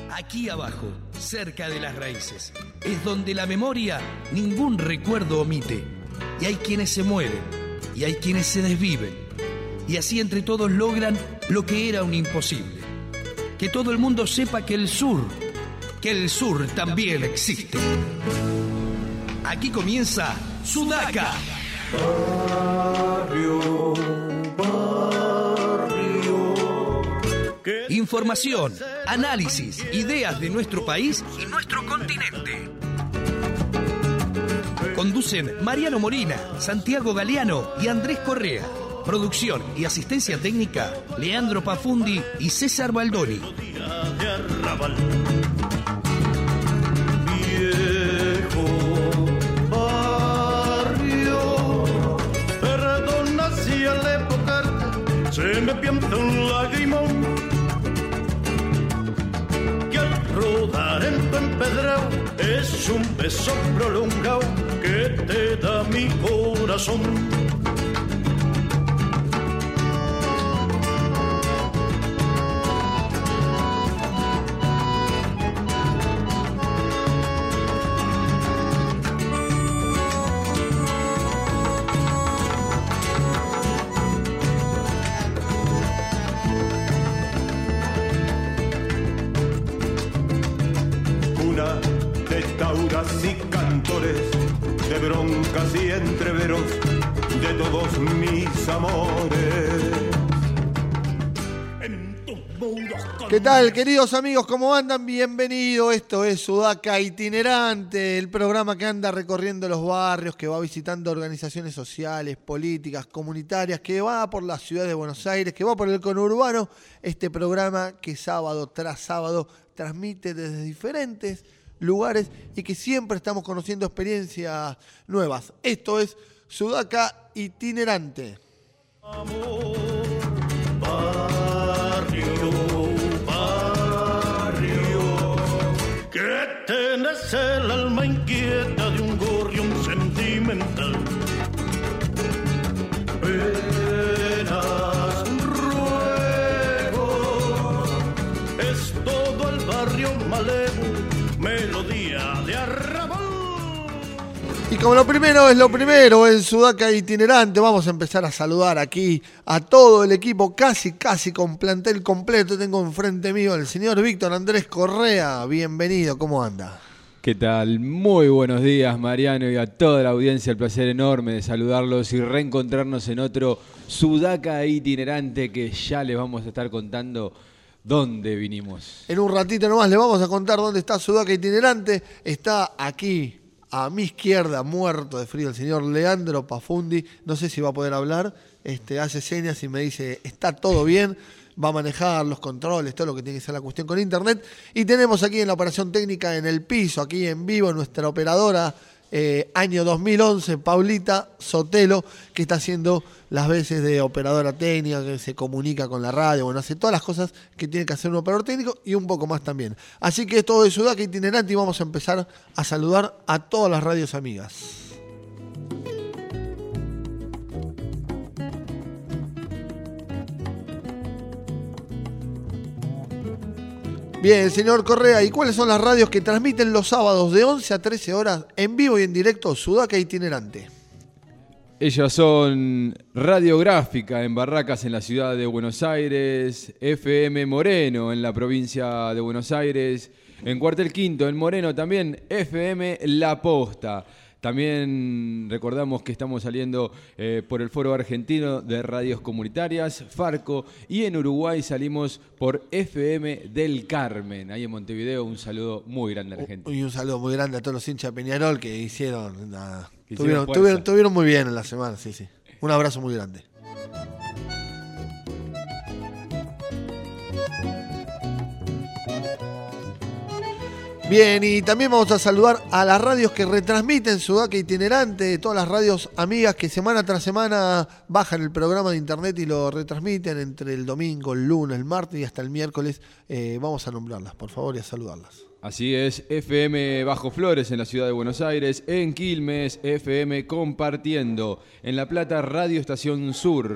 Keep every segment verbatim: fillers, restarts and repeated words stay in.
Aquí abajo, cerca de las raíces, es donde la memoria ningún recuerdo omite. Y hay quienes se mueren, y hay quienes se desviven. Y así entre todos logran lo que era un imposible. Que todo el mundo sepa que el sur, que el sur también existe. Aquí comienza Sudaca. Barrio, barrio. Información, análisis, ideas de nuestro país y nuestro continente. Conducen Mariano Molina, Santiago Galeano y Andrés Correa. Producción y asistencia técnica, Leandro Pafundi y César Baldoni. Viejo barrio, perdona si al evocarte se me pianta un lagrimón, que al rodar en tu empedrado es un beso prolongado que te da mi corazón. Y cantores de broncas y entreveros de todos mis amores. ¿Qué tal, queridos amigos? ¿Cómo andan? Bienvenidos. Esto es Sudaca Itinerante, el programa que anda recorriendo los barrios, que va visitando organizaciones sociales, políticas, comunitarias, que va por la ciudad de Buenos Aires, que va por el conurbano. Este programa que sábado tras sábado transmite desde diferentes lugares y que siempre estamos conociendo experiencias nuevas. Esto es Sudaca Itinerante. Amor, barrio, barrio, que tenés el alma inquieta de un gorrión sentimental. Penas, ruegos, es todo el barrio malevo, melodía de arrabal. Y como lo primero es lo primero en Sudaca Itinerante, vamos a empezar a saludar aquí a todo el equipo, casi, casi con plantel completo. Tengo enfrente mío al señor Víctor Andrés Correa. Bienvenido, ¿cómo anda? ¿Qué tal? Muy buenos días, Mariano, y a toda la audiencia. El placer enorme de saludarlos y reencontrarnos en otro Sudaca Itinerante que ya les vamos a estar contando dónde vinimos. En un ratito nomás les vamos a contar dónde está Sudaca Itinerante. Está aquí, a mi izquierda, muerto de frío, el señor Leandro Pafundi. No sé si va a poder hablar, este, hace señas y me dice, está todo bien, va a manejar los controles, todo lo que tiene que ser la cuestión con internet. Y tenemos aquí en la operación técnica, en el piso, aquí en vivo, nuestra operadora, eh, año dos mil once, Paulita Sotelo, que está haciendo las veces de operadora técnica, que se comunica con la radio, bueno, hace todas las cosas que tiene que hacer un operador técnico y un poco más también. Así que esto es Sudaca Itinerante y vamos a empezar a saludar a todas las radios amigas. Bien, señor Correa, ¿y cuáles son las radios que transmiten los sábados de once a trece horas en vivo y en directo Sudaca Itinerante? Ellas son Radiográfica en Barracas, en la ciudad de Buenos Aires, F M Moreno en la provincia de Buenos Aires, en Cuartel Quinto en Moreno también F M La Posta. También recordamos que estamos saliendo eh, por el Foro Argentino de Radios Comunitarias, Farco, y en Uruguay salimos por F M del Carmen. Ahí en Montevideo, un saludo muy grande a la gente. Y un saludo muy grande a todos los hinchas de Peñarol que hicieron, nada, que tuvieron, hicieron tuvieron, tuvieron muy bien en la semana, sí, sí. Un abrazo muy grande. Bien, y también vamos a saludar a las radios que retransmiten Sudaca Itinerante, todas las radios amigas que semana tras semana bajan el programa de internet y lo retransmiten entre el domingo, el lunes, el martes y hasta el miércoles. Eh, vamos a nombrarlas, por favor, y a saludarlas. Así es, F M Bajo Flores en la ciudad de Buenos Aires, en Quilmes, F M Compartiendo, en La Plata, Radio Estación Sur,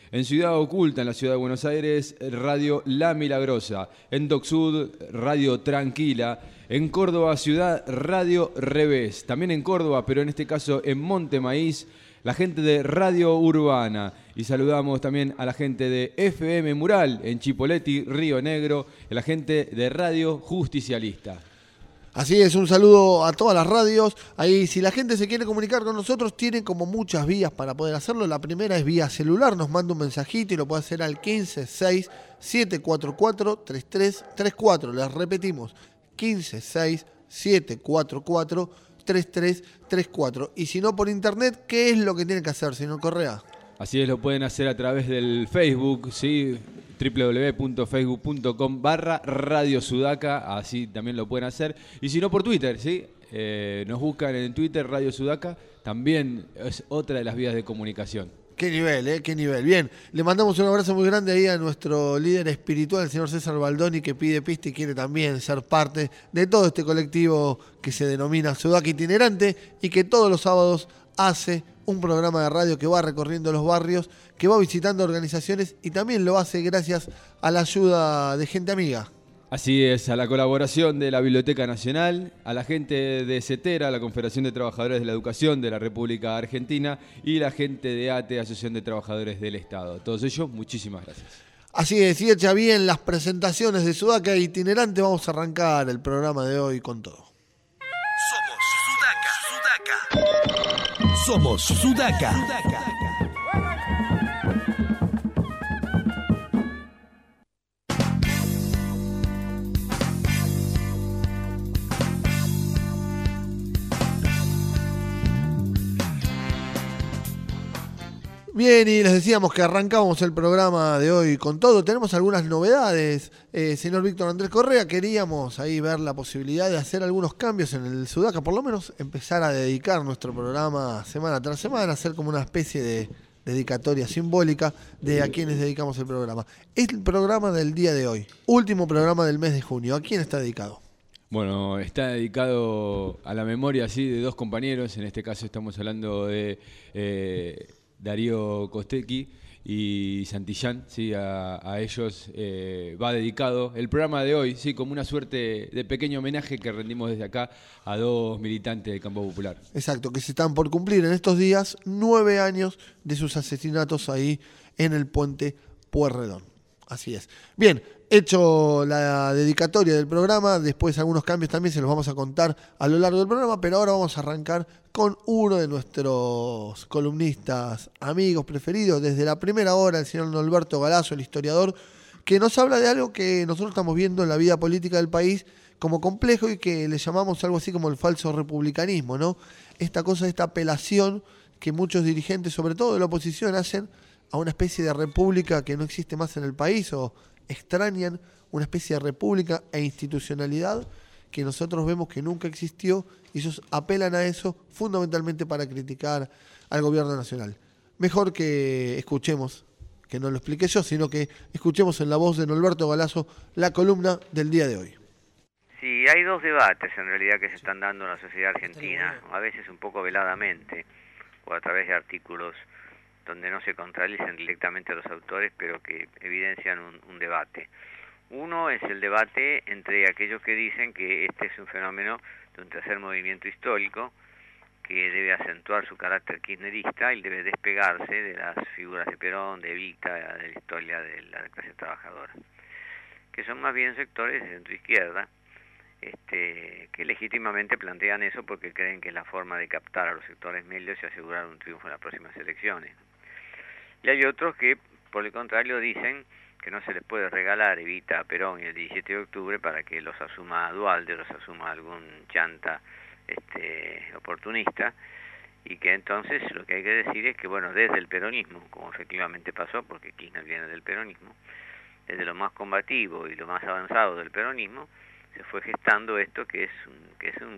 En Ciudad Oculta, en la ciudad de Buenos Aires, Radio La Milagrosa. En Doc Sud, Radio Tranquila. En Córdoba Ciudad, Radio Revés. También en Córdoba, pero en este caso en Monte Maíz, la gente de Radio Urbana. Y saludamos también a la gente de F M Mural en Chipoleti, Río Negro, y a la gente de Radio Justicialista. Así es, un saludo a todas las radios. Ahí, si la gente se quiere comunicar con nosotros, tiene como muchas vías para poder hacerlo. La primera es vía celular, nos manda un mensajito y lo puede hacer al quince seis siete cuatro cuatro tres tres tres cuatro. Les repetimos, quince seis siete cuatro cuatro tres tres tres cuatro. Y si no por internet, ¿qué es lo que tiene que hacer, señor Correa? Así es, lo pueden hacer a través del Facebook, ¿sí? doble u doble u doble u punto facebook punto com barra Radio Sudaca, así también lo pueden hacer. Y si no por Twitter, ¿sí? Eh, nos buscan en Twitter Radio Sudaca, también es otra de las vías de comunicación. Qué nivel, ¿eh? Qué nivel. Bien, le mandamos un abrazo muy grande ahí a nuestro líder espiritual, el señor César Baldoni, que pide pista y quiere también ser parte de todo este colectivo que se denomina Sudaca Itinerante y que todos los sábados hace un programa de radio que va recorriendo los barrios, que va visitando organizaciones y también lo hace gracias a la ayuda de gente amiga. Así es, a la colaboración de la Biblioteca Nacional, a la gente de CETERA, la Confederación de Trabajadores de la Educación de la República Argentina, y la gente de A T E, Asociación de Trabajadores del Estado. A todos ellos, muchísimas gracias. Así es, y hecha bien las presentaciones de Sudaca Itinerante, vamos a arrancar el programa de hoy con todo. Somos Sudaca, Sudaca. Somos Sudaca. Sudaca. Bien, y les decíamos que arrancamos el programa de hoy con todo. Tenemos algunas novedades. Eh, señor Víctor Andrés Correa, queríamos ahí ver la posibilidad de hacer algunos cambios en el Sudaca, por lo menos empezar a dedicar nuestro programa semana tras semana, hacer como una especie de dedicatoria simbólica de a quienes dedicamos el programa. Es el programa del día de hoy, último programa del mes de junio. ¿A quién está dedicado? Bueno, está dedicado a la memoria, sí, de dos compañeros. En este caso estamos hablando de Eh, Darío Costecchi y Santillán, sí, a, a ellos eh, va dedicado el programa de hoy, sí, como una suerte de pequeño homenaje que rendimos desde acá a dos militantes del Campo Popular. Exacto, que se están por cumplir en estos días nueve años de sus asesinatos ahí en el puente Pueyrredón. Así es. Bien, hecho la dedicatoria del programa, después algunos cambios también se los vamos a contar a lo largo del programa, pero ahora vamos a arrancar con uno de nuestros columnistas amigos preferidos desde la primera hora, el señor Norberto Galazo, el historiador, que nos habla de algo que nosotros estamos viendo en la vida política del país como complejo y que le llamamos algo así como el falso republicanismo, ¿no? Esta cosa, esta apelación que muchos dirigentes, sobre todo de la oposición, hacen a una especie de república que no existe más en el país, o extrañan una especie de república e institucionalidad que nosotros vemos que nunca existió, y ellos apelan a eso fundamentalmente para criticar al gobierno nacional. Mejor que escuchemos, que no lo expliqué yo, sino que escuchemos en la voz de Norberto Galazo la columna del día de hoy. Sí, hay dos debates en realidad que se están dando en la sociedad argentina, a veces un poco veladamente, o a través de artículos donde no se contradicen directamente a los autores, pero que evidencian un, un debate. Uno es el debate entre aquellos que dicen que este es un fenómeno de un tercer movimiento histórico que debe acentuar su carácter kirchnerista y debe despegarse de las figuras de Perón, de Evita, de la historia de la clase trabajadora, que son más bien sectores de centro-izquierda, este, que legítimamente plantean eso porque creen que es la forma de captar a los sectores medios y asegurar un triunfo en las próximas elecciones. Y hay otros que, por el contrario, dicen que no se les puede regalar Evita a Perón y el diecisiete de octubre para que los asuma Duhalde, los asuma algún chanta este, oportunista, y que entonces lo que hay que decir es que, bueno, desde el peronismo, como efectivamente pasó, porque Kirchner viene del peronismo, desde lo más combativo y lo más avanzado del peronismo, se fue gestando esto que es un, que es un,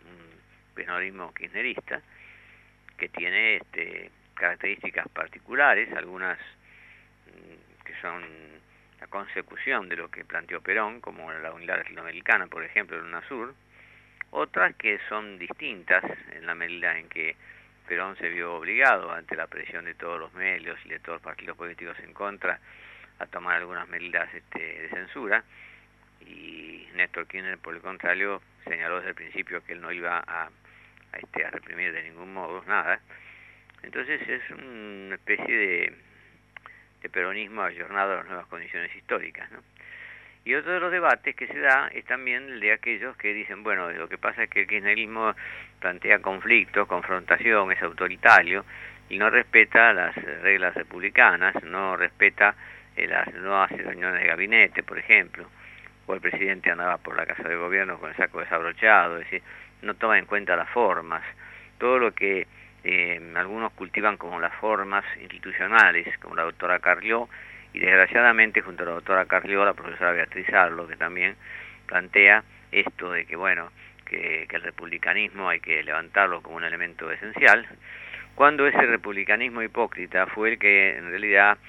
un peronismo kirchnerista, que tiene este características particulares, algunas que son la consecución de lo que planteó Perón, como la unidad latinoamericana, por ejemplo, en UNASUR, otras que son distintas en la medida en que Perón se vio obligado, ante la presión de todos los medios y de todos los partidos políticos en contra, a tomar algunas medidas este, de censura, y Néstor Kirchner, por el contrario, señaló desde el principio que él no iba a, a, este, a reprimir de ningún modo nada. Entonces es una especie de, de peronismo ayornado a las nuevas condiciones históricas, ¿no? Y otro de los debates que se da es también el de aquellos que dicen, bueno, lo que pasa es que el kirchnerismo plantea conflictos, confrontación, es autoritario y no respeta las reglas republicanas, no respeta eh, las nuevas reuniones de gabinete, por ejemplo, o el presidente andaba por la casa de gobierno con el saco desabrochado, es decir, no toma en cuenta las formas, todo lo que eh, algunos cultivan como las formas institucionales, como la doctora Carrió, y desgraciadamente junto a la doctora Carrió, la profesora Beatriz Arlo, que también plantea esto de que, bueno, que, que el republicanismo hay que levantarlo como un elemento esencial, cuando ese republicanismo hipócrita fue el que en realidad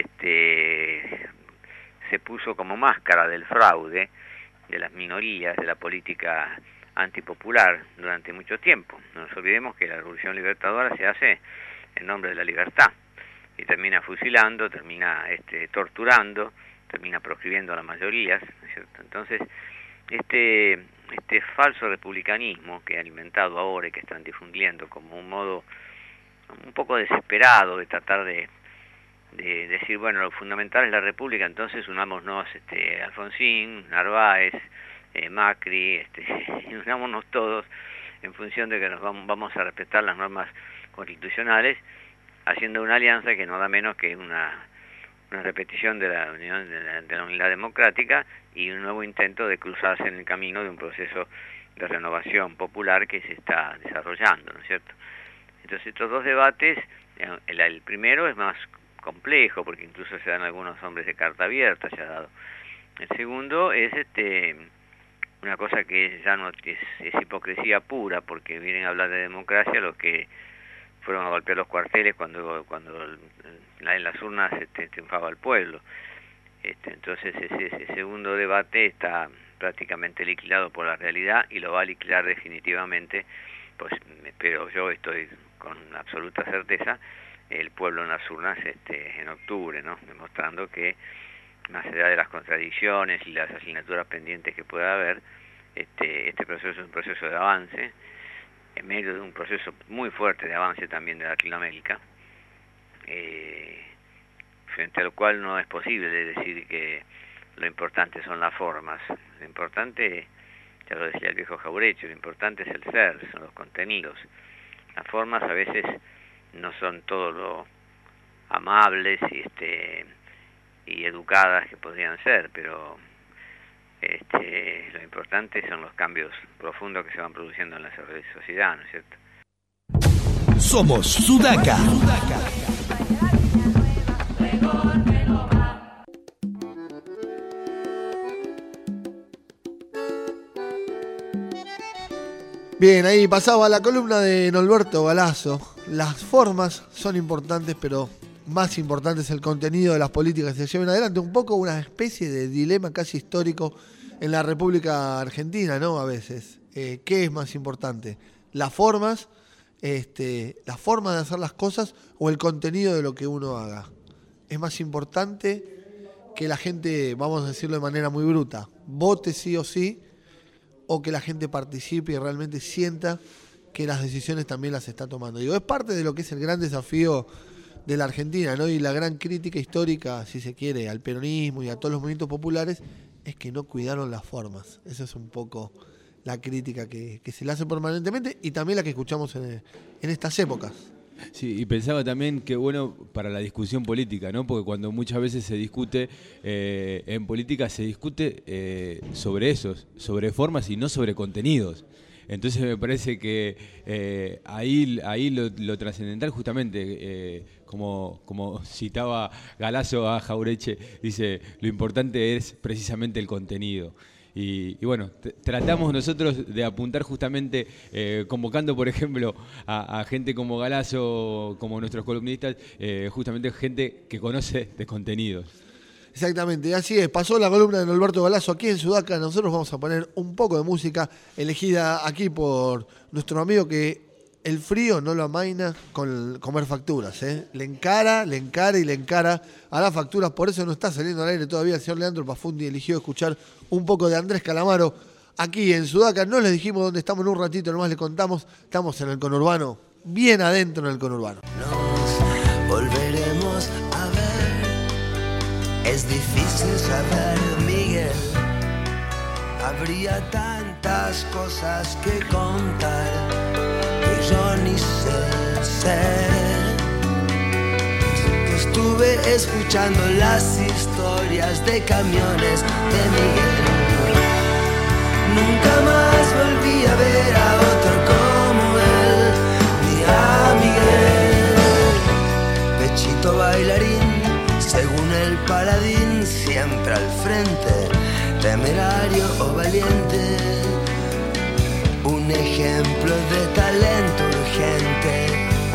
este, se puso como máscara del fraude de las minorías, de la política antipopular durante mucho tiempo. No nos olvidemos que la Revolución Libertadora se hace en nombre de la libertad, y termina fusilando, termina este, torturando, termina proscribiendo a las mayorías, ¿no es cierto? Entonces, este, este falso republicanismo que ha alimentado ahora y que están difundiendo como un modo un poco desesperado de tratar de, de decir, bueno, lo fundamental es la república, entonces unámonos este, Alfonsín, Narváez, eh, Macri, este, unámonos todos en función de que nos vamos, vamos a respetar las normas constitucionales, haciendo una alianza que no da menos que una, una repetición de la, unión, de, la, de la unidad democrática y un nuevo intento de cruzarse en el camino de un proceso de renovación popular que se está desarrollando, ¿no es cierto? Entonces estos dos debates, el, el primero es más complejo porque incluso se dan algunos hombres de carta abierta, se ha dado. El segundo es este una cosa que ya no es, es hipocresía pura, porque vienen a hablar de democracia los que fueron a golpear los cuarteles cuando cuando en las urnas este, triunfaba el pueblo. Este, entonces ese, ese segundo debate está prácticamente liquidado por la realidad y lo va a liquidar definitivamente, pues pero yo estoy con absoluta certeza, el pueblo en las urnas este, en octubre, ¿no? Demostrando que más allá de las contradicciones y las asignaturas pendientes que pueda haber, este, este proceso es un proceso de avance, en medio de un proceso muy fuerte de avance también de Latinoamérica, eh, frente al cual no es posible decir que lo importante son las formas. Lo importante, ya lo decía el viejo Jauretche, lo importante es el ser, son los contenidos. Las formas a veces no son todo lo amables y, este, y educadas que podrían ser, pero este, lo importante son los cambios profundos que se van produciendo en la sociedad, ¿no es cierto? Somos Sudaca. Bien, ahí pasaba la columna de Norberto Galazo. Las formas son importantes, pero más importante es el contenido de las políticas que se lleven adelante. Un poco una especie de dilema casi histórico en la República Argentina, ¿no? A veces. Eh, ¿Qué es más importante? ¿Las formas, este, la forma de hacer las cosas o el contenido de lo que uno haga? Es más importante que la gente, vamos a decirlo de manera muy bruta, vote sí o sí, o que la gente participe y realmente sienta que las decisiones también las está tomando. Digo, es parte de lo que es el gran desafío de la Argentina, ¿no? Y la gran crítica histórica, si se quiere, al peronismo y a todos los movimientos populares, es que no cuidaron las formas. Esa es un poco la crítica que, que se le hace permanentemente y también la que escuchamos en, en estas épocas. Sí, y pensaba también que bueno para la discusión política, ¿no? Porque cuando muchas veces se discute, eh, en política se discute eh, sobre esos, sobre formas y no sobre contenidos. Entonces me parece que eh, ahí, ahí lo, lo trascendental justamente, eh, como, como citaba Galazo a Jauretche, dice, lo importante es precisamente el contenido. Y, y bueno, t- tratamos nosotros de apuntar justamente, eh, convocando por ejemplo a, a gente como Galazo, como nuestros columnistas, eh, justamente gente que conoce de contenidos. Exactamente, así es. Pasó la columna de Norberto Galazo aquí en Sudaca. Nosotros vamos a poner un poco de música elegida aquí por nuestro amigo que el frío no lo amaina con comer facturas, ¿eh? Le encara, le encara y le encara a las facturas. Por eso no está saliendo al aire todavía. El señor Leandro Pafundi eligió escuchar un poco de Andrés Calamaro aquí en Sudaca. No les dijimos dónde estamos en un ratito, nomás les contamos. Estamos en el conurbano, bien adentro en el conurbano. Nos volveremos a ver. Es difícil saber, Miguel. Habría tantas cosas que contar que yo ni sé ser. Estuve escuchando las historias de camiones de Miguel. Nunca más volví a ver a otro como él, ni a Miguel. Pechito bailarín, según el paladín, siempre al frente, temerario o valiente, un ejemplo de talento urgente.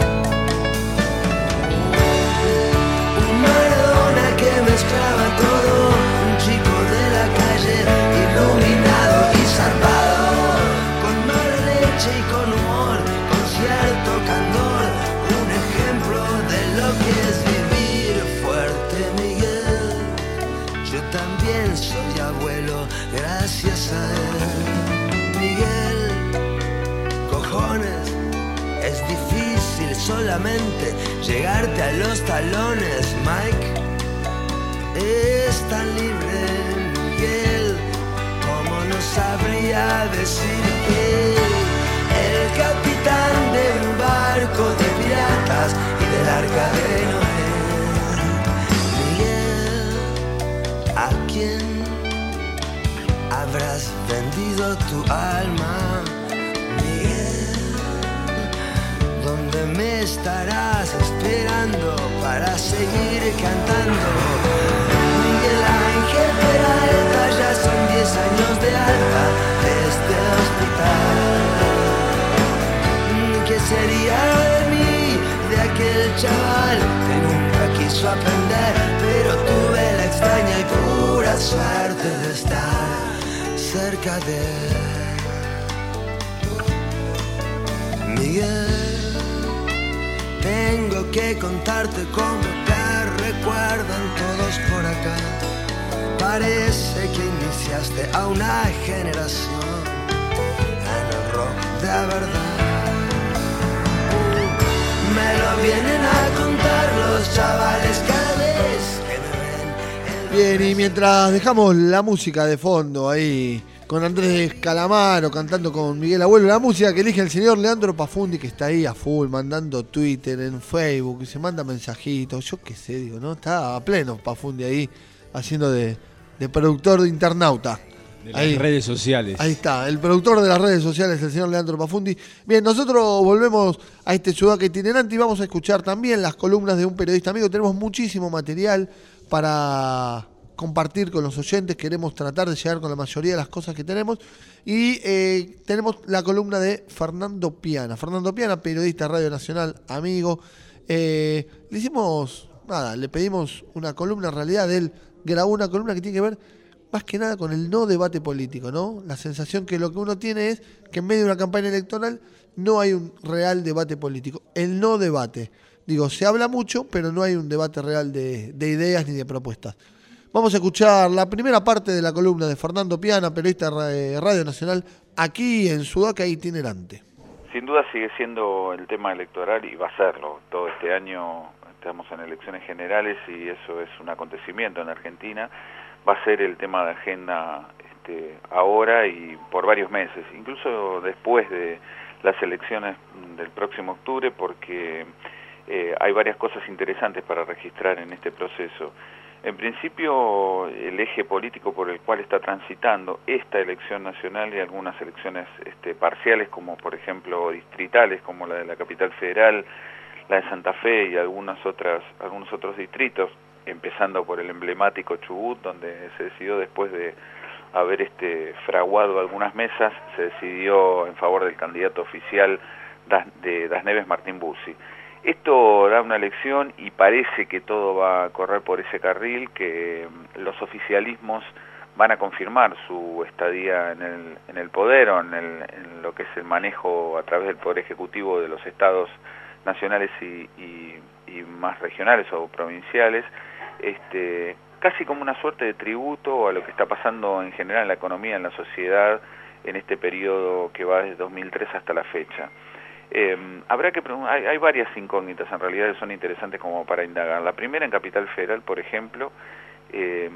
Un Maradona que mezclaba todo, un chico de la calle, iluminado y zarpado, con mala leche y con humor, con cierto candor, un ejemplo de lo que es vivir fuerte, Miguel. Yo también soy abuelo, gracias a él. Miguel, cojones, es difícil solamente llegarte a los talones, Mike. Es tan libre, Miguel, como no sabría decir que el capitán de un barco de piratas y del arca de Noé. Miguel, ¿a quién habrás vendido tu alma, Miguel? ¿Dónde me estarás esperando para seguir cantando? Miguel Ángel Peralta, ya son diez años de alta de este hospital. ¿Qué sería de mí, de aquel chaval que nunca quiso aprender, pero tuve la extraña y pura suerte de estar cerca de él? Miguel, tengo que contarte cómo te recuerdan todos por acá. Parece que iniciaste a una generación en el rock de verdad. Me lo vienen a contar los chavales cada vez que me ven. Bien, y mientras dejamos la música de fondo ahí, con Andrés Calamaro cantando con Miguel Abuelo, la música que elige el señor Leandro Pafundi, que está ahí a full, mandando Twitter, en Facebook, y se manda mensajitos, yo qué sé, digo, ¿no? Está a pleno Pafundi ahí, haciendo de, de productor de internauta. De las ahí, redes sociales. Ahí está, el productor de las redes sociales, el señor Leandro Pafundi. Bien, nosotros volvemos a este Sudaca itinerante y vamos a escuchar también las columnas de un periodista amigo. Tenemos muchísimo material para compartir con los oyentes, queremos tratar de llegar con la mayoría de las cosas que tenemos y eh, tenemos la columna de Fernando Piana. Fernando Piana, periodista de Radio Nacional, amigo. Eh, le hicimos, nada, le pedimos una columna, en realidad él grabó una columna que tiene que ver más que nada con el no debate político, ¿no? La sensación que lo que uno tiene es que en medio de una campaña electoral no hay un real debate político. El no debate. Digo, se habla mucho, pero no hay un debate real de, de ideas ni de propuestas. Vamos a escuchar la primera parte de la columna de Fernando Piana, periodista de Radio Nacional, aquí en Sudaca itinerante. Sin duda sigue siendo el tema electoral y va a serlo. Todo este año estamos en elecciones generales y eso es un acontecimiento en Argentina. Va a ser el tema de agenda este, ahora y por varios meses, incluso después de las elecciones del próximo octubre, porque eh, hay varias cosas interesantes para registrar en este proceso. En principio, el eje político por el cual está transitando esta elección nacional y algunas elecciones este, parciales, como por ejemplo distritales, como la de la Capital Federal, la de Santa Fe y algunas otras, algunos otros distritos, empezando por el emblemático Chubut, donde se decidió después de haber este, fraguado algunas mesas, se decidió en favor del candidato oficial de Das Neves, Martín Bussi. Esto da una elección y parece que todo va a correr por ese carril, que los oficialismos van a confirmar su estadía en el, en el poder o en, el, en lo que es el manejo a través del Poder Ejecutivo de los estados nacionales y, y, y más regionales o provinciales, este, casi como una suerte de tributo a lo que está pasando en general en la economía, en la sociedad, en este periodo que va desde dos mil tres hasta la fecha. Eh, habrá que hay, hay varias incógnitas en realidad que son interesantes como para indagar. La primera, en Capital Federal, por ejemplo, eh,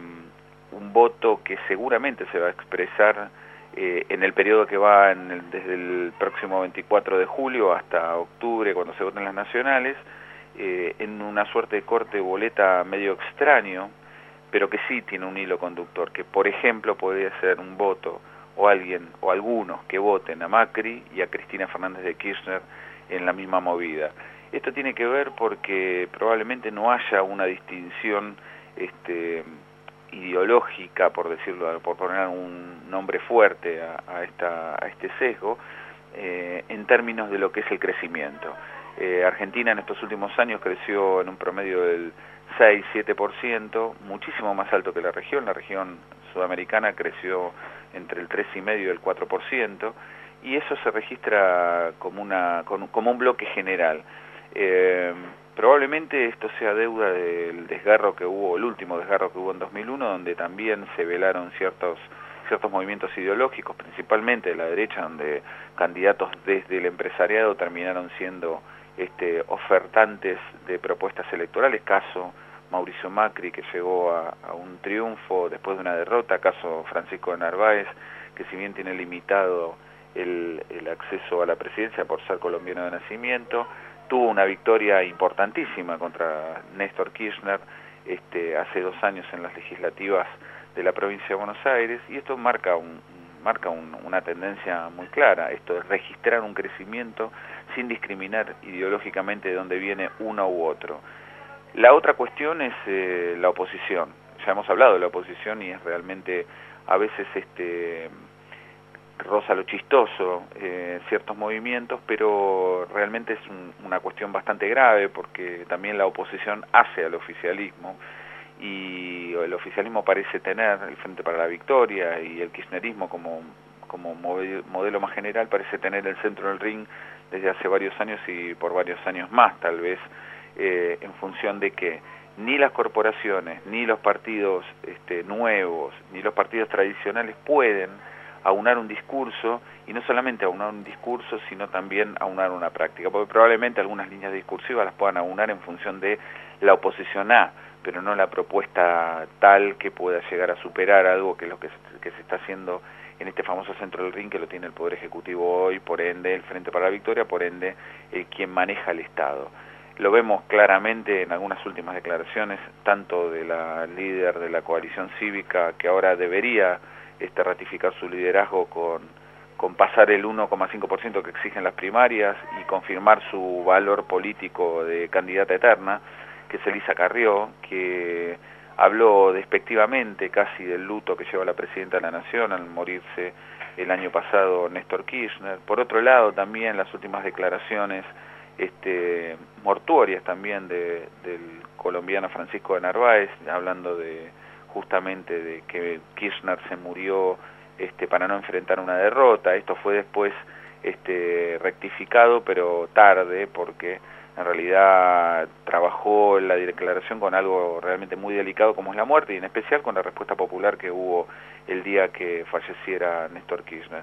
un voto que seguramente se va a expresar eh, en el periodo que va en el, desde el próximo veinticuatro de julio hasta octubre, cuando se voten las nacionales, eh, en una suerte de corte de boleta medio extraño, pero que sí tiene un hilo conductor, que por ejemplo podría ser un voto o alguien o algunos que voten a Macri y a Cristina Fernández de Kirchner en la misma movida. Esto tiene que ver porque probablemente no haya una distinción este, ideológica, por decirlo, por poner un nombre fuerte a, a, esta, a este sesgo, eh, en términos de lo que es el crecimiento. Eh, Argentina en estos últimos años creció en un promedio del seis a siete por ciento, muchísimo más alto que la región. La región sudamericana creció entre el tres coma cinco y el cuatro por ciento, y eso se registra como, una, como un bloque general. Eh, probablemente esto sea deuda del desgarro que hubo, el último desgarro que hubo en dos mil uno, donde también se velaron ciertos, ciertos movimientos ideológicos, principalmente de la derecha, donde candidatos desde el empresariado terminaron siendo este, ofertantes de propuestas electorales, caso Mauricio Macri, que llegó a, a un triunfo después de una derrota, caso Francisco de Narváez, que si bien tiene limitado el, el acceso a la presidencia por ser colombiano de nacimiento, tuvo una victoria importantísima contra Néstor Kirchner este, hace dos años en las legislativas de la provincia de Buenos Aires, y esto marca un, marca un, una tendencia muy clara, esto es registrar un crecimiento sin discriminar ideológicamente de dónde viene uno u otro. La otra cuestión es eh, la oposición. Ya hemos hablado de la oposición y es realmente a veces este roza lo chistoso eh, ciertos movimientos, pero realmente es un, una cuestión bastante grave porque también la oposición hace al oficialismo y el oficialismo parece tener el Frente para la Victoria y el kirchnerismo como, como modelo más general parece tener el centro del ring desde hace varios años y por varios años más tal vez. Eh, en función de que ni las corporaciones, ni los partidos este, nuevos, ni los partidos tradicionales pueden aunar un discurso, y no solamente aunar un discurso, sino también aunar una práctica, porque probablemente algunas líneas discursivas las puedan aunar en función de la oposición A, pero no la propuesta tal que pueda llegar a superar algo que es lo que se, que se está haciendo en este famoso centro del ring, que lo tiene el Poder Ejecutivo hoy, por ende el Frente para la Victoria, por ende eh, quien maneja el Estado. Lo vemos claramente en algunas últimas declaraciones, tanto de la líder de la coalición cívica, que ahora debería este, ratificar su liderazgo con, con pasar el uno coma cinco por ciento que exigen las primarias y confirmar su valor político de candidata eterna, que es Elisa Carrió, que habló despectivamente casi del luto que lleva la presidenta de la Nación al morirse el año pasado Néstor Kirchner. Por otro lado, también las últimas declaraciones Este, mortuorias también de, del colombiano Francisco de Narváez, hablando de justamente de que Kirchner se murió este, para no enfrentar una derrota. Esto fue después este, rectificado, pero tarde, porque en realidad trabajó la declaración con algo realmente muy delicado como es la muerte, y en especial con la respuesta popular que hubo el día que falleciera Néstor Kirchner.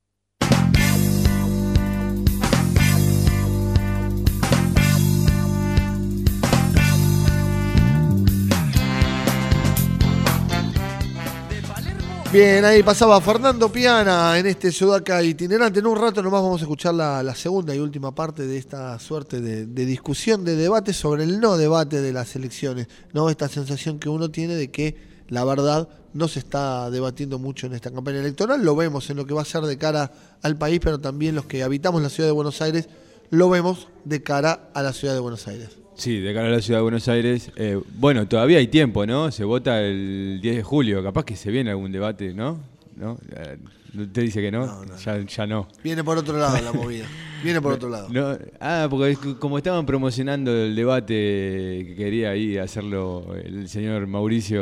Bien, ahí pasaba Fernando Piana en este Sudaca itinerante. En un rato nomás vamos a escuchar la, la segunda y última parte de esta suerte de, de discusión, de debate sobre el no debate de las elecciones, ¿no? Esta sensación que uno tiene de que la verdad no se está debatiendo mucho en esta campaña electoral. Lo vemos en lo que va a ser de cara al país, pero también los que habitamos la ciudad de Buenos Aires lo vemos de cara a la ciudad de Buenos Aires. Sí, de cara a la ciudad de Buenos Aires. Eh, bueno, todavía hay tiempo, ¿no? Se vota el diez de julio. Capaz que se viene algún debate, ¿no? ¿No? ¿Usted dice que no? No, no. Ya, ya no. Viene por otro lado la movida. Viene por otro lado. No, ah, porque como estaban promocionando el debate que quería ahí hacerlo el señor Mauricio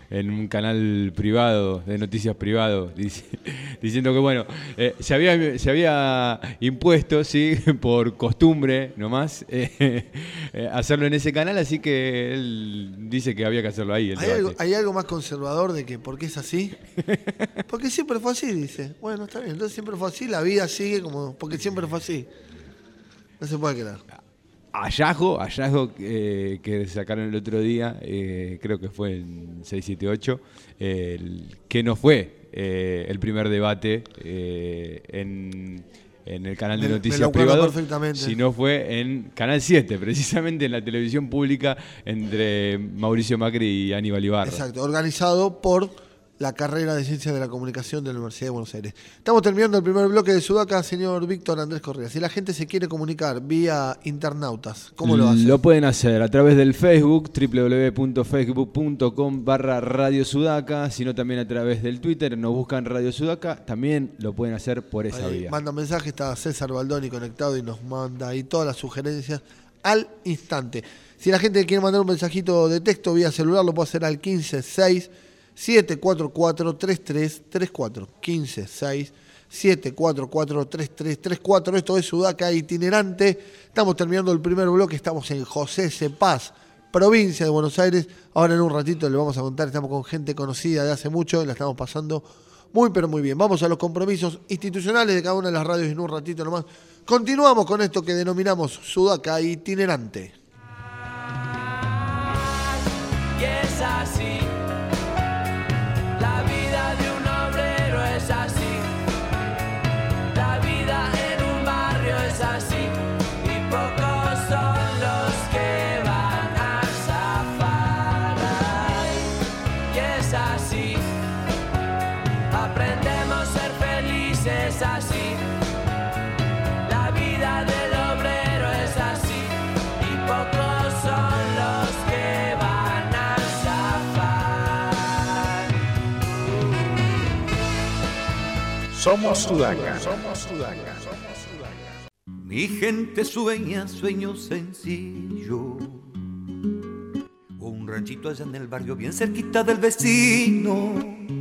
en un canal privado, de noticias privado, dice, diciendo que bueno, eh, se, había, se había impuesto, sí, por costumbre nomás, eh, eh, hacerlo en ese canal, así que él dice que había que hacerlo ahí. El ¿Hay, algo, ¿Hay algo más conservador de que por qué es así? Porque siempre fue así, dice. Bueno, está bien, entonces siempre fue así, la vida sigue como porque siempre fue así. No se puede creer. Hallazgo, hallazgo eh, que sacaron el otro día, eh, creo que fue en seiscientos setenta y ocho, eh, el, que no fue eh, el primer debate eh, en, en el canal de me, noticias me privado, perfectamente. sino fue en Canal siete, precisamente en la televisión pública entre Mauricio Macri y Aníbal Ibarra. Exacto, organizado por la carrera de Ciencias de la Comunicación de la Universidad de Buenos Aires. Estamos terminando el primer bloque de Sudaca, señor Víctor Andrés Correa. Si la gente se quiere comunicar vía internautas, ¿cómo lo hacen? Lo pueden hacer a través del Facebook, doble u doble u doble u punto facebook punto com barra Radio Sudaca, sino también a través del Twitter, nos buscan Radio Sudaca, también lo pueden hacer por esa ahí vía. Manda mensaje, está César Baldoni conectado y nos manda ahí todas las sugerencias al instante. Si la gente quiere mandar un mensajito de texto vía celular, lo puede hacer al quince seis siete cuatro cuatro tres tres tres cuatro. quince seis siete cuatro cuatro tres tres tres cuatro. Esto es Sudaca Itinerante. Estamos terminando el primer bloque. Estamos en José Cepaz, provincia de Buenos Aires. Ahora en un ratito le vamos a contar. Estamos con gente conocida de hace mucho y la estamos pasando muy pero muy bien. Vamos a los compromisos institucionales de cada una de las radios y en un ratito nomás continuamos con esto que denominamos Sudaca Itinerante. Y es así. Somos Sudaca. Somos Sudaca. Mi gente sueña sueños sencillos. Un ranchito allá en el barrio, bien cerquita del vecino.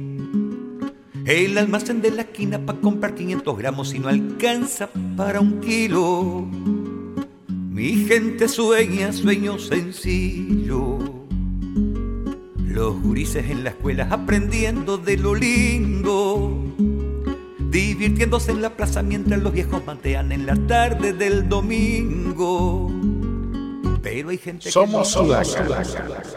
El almacén de la esquina para comprar quinientos gramos y no alcanza para un kilo. Mi gente sueña sueños sencillos. Los gurises en la escuela aprendiendo de lo lindo. Divirtiéndose en la plaza mientras los viejos mantean en la tarde del domingo. Pero hay gente Somos que no Sudaca.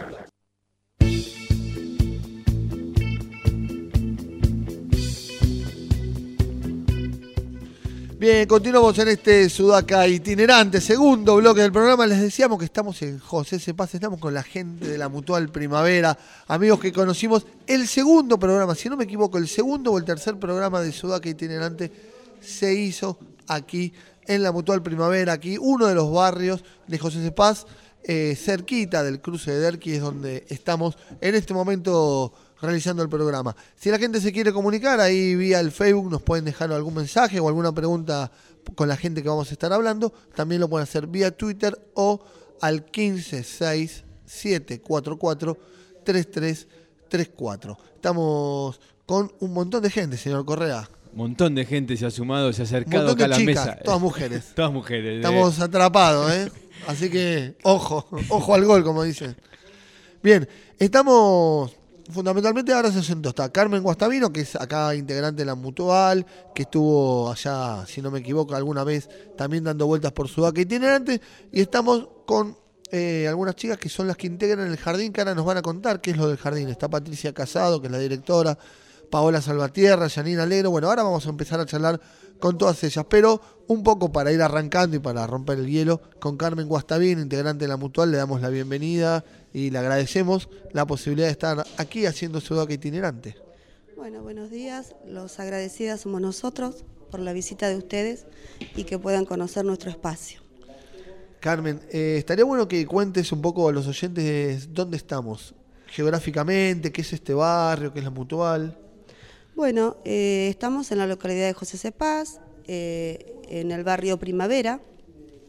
Bien, continuamos en este Sudaca Itinerante, segundo bloque del programa. Les decíamos que estamos en José Cepaz, estamos con la gente de la Mutual Primavera, amigos que conocimos el segundo programa, si no me equivoco, el segundo o el tercer programa de Sudaca Itinerante se hizo aquí en la Mutual Primavera, aquí uno de los barrios de José Cepaz, eh, cerquita del cruce de Derqui, es donde estamos en este momento realizando el programa. Si la gente se quiere comunicar, ahí vía el Facebook nos pueden dejar algún mensaje o alguna pregunta con la gente que vamos a estar hablando. También lo pueden hacer vía Twitter o al quince seis siete cuatro cuatro tres tres tres cuatro. Estamos con un montón de gente, señor Correa. Un montón de gente se ha sumado, se ha acercado acá a la chicas, mesa. Todas mujeres. Todas mujeres. Estamos eh. atrapados, ¿eh? Así que, ojo, ojo al gol, como dicen. Bien, estamos... Fundamentalmente ahora se sentó, está Carmen Guastavino, que es acá integrante de la Mutual, que estuvo allá, si no me equivoco, alguna vez también dando vueltas por Sudaca Itinerante, y estamos con eh, algunas chicas que son las que integran el jardín, que ahora nos van a contar qué es lo del jardín. Está Patricia Casado, que es la directora, Paola Salvatierra, Janina Alegro. Bueno, ahora vamos a empezar a charlar con todas ellas, pero un poco para ir arrancando y para romper el hielo, con Carmen Guastavino, integrante de la Mutual, le damos la bienvenida y le agradecemos la posibilidad de estar aquí haciendo Sudaca Itinerante. Bueno, buenos días. Los agradecidas somos nosotros por la visita de ustedes y que puedan conocer nuestro espacio. Carmen, eh, estaría bueno que cuentes un poco a los oyentes dónde estamos geográficamente, qué es este barrio, qué es la Mutual. Bueno, eh, estamos en la localidad de José Cepaz, eh, en el barrio Primavera,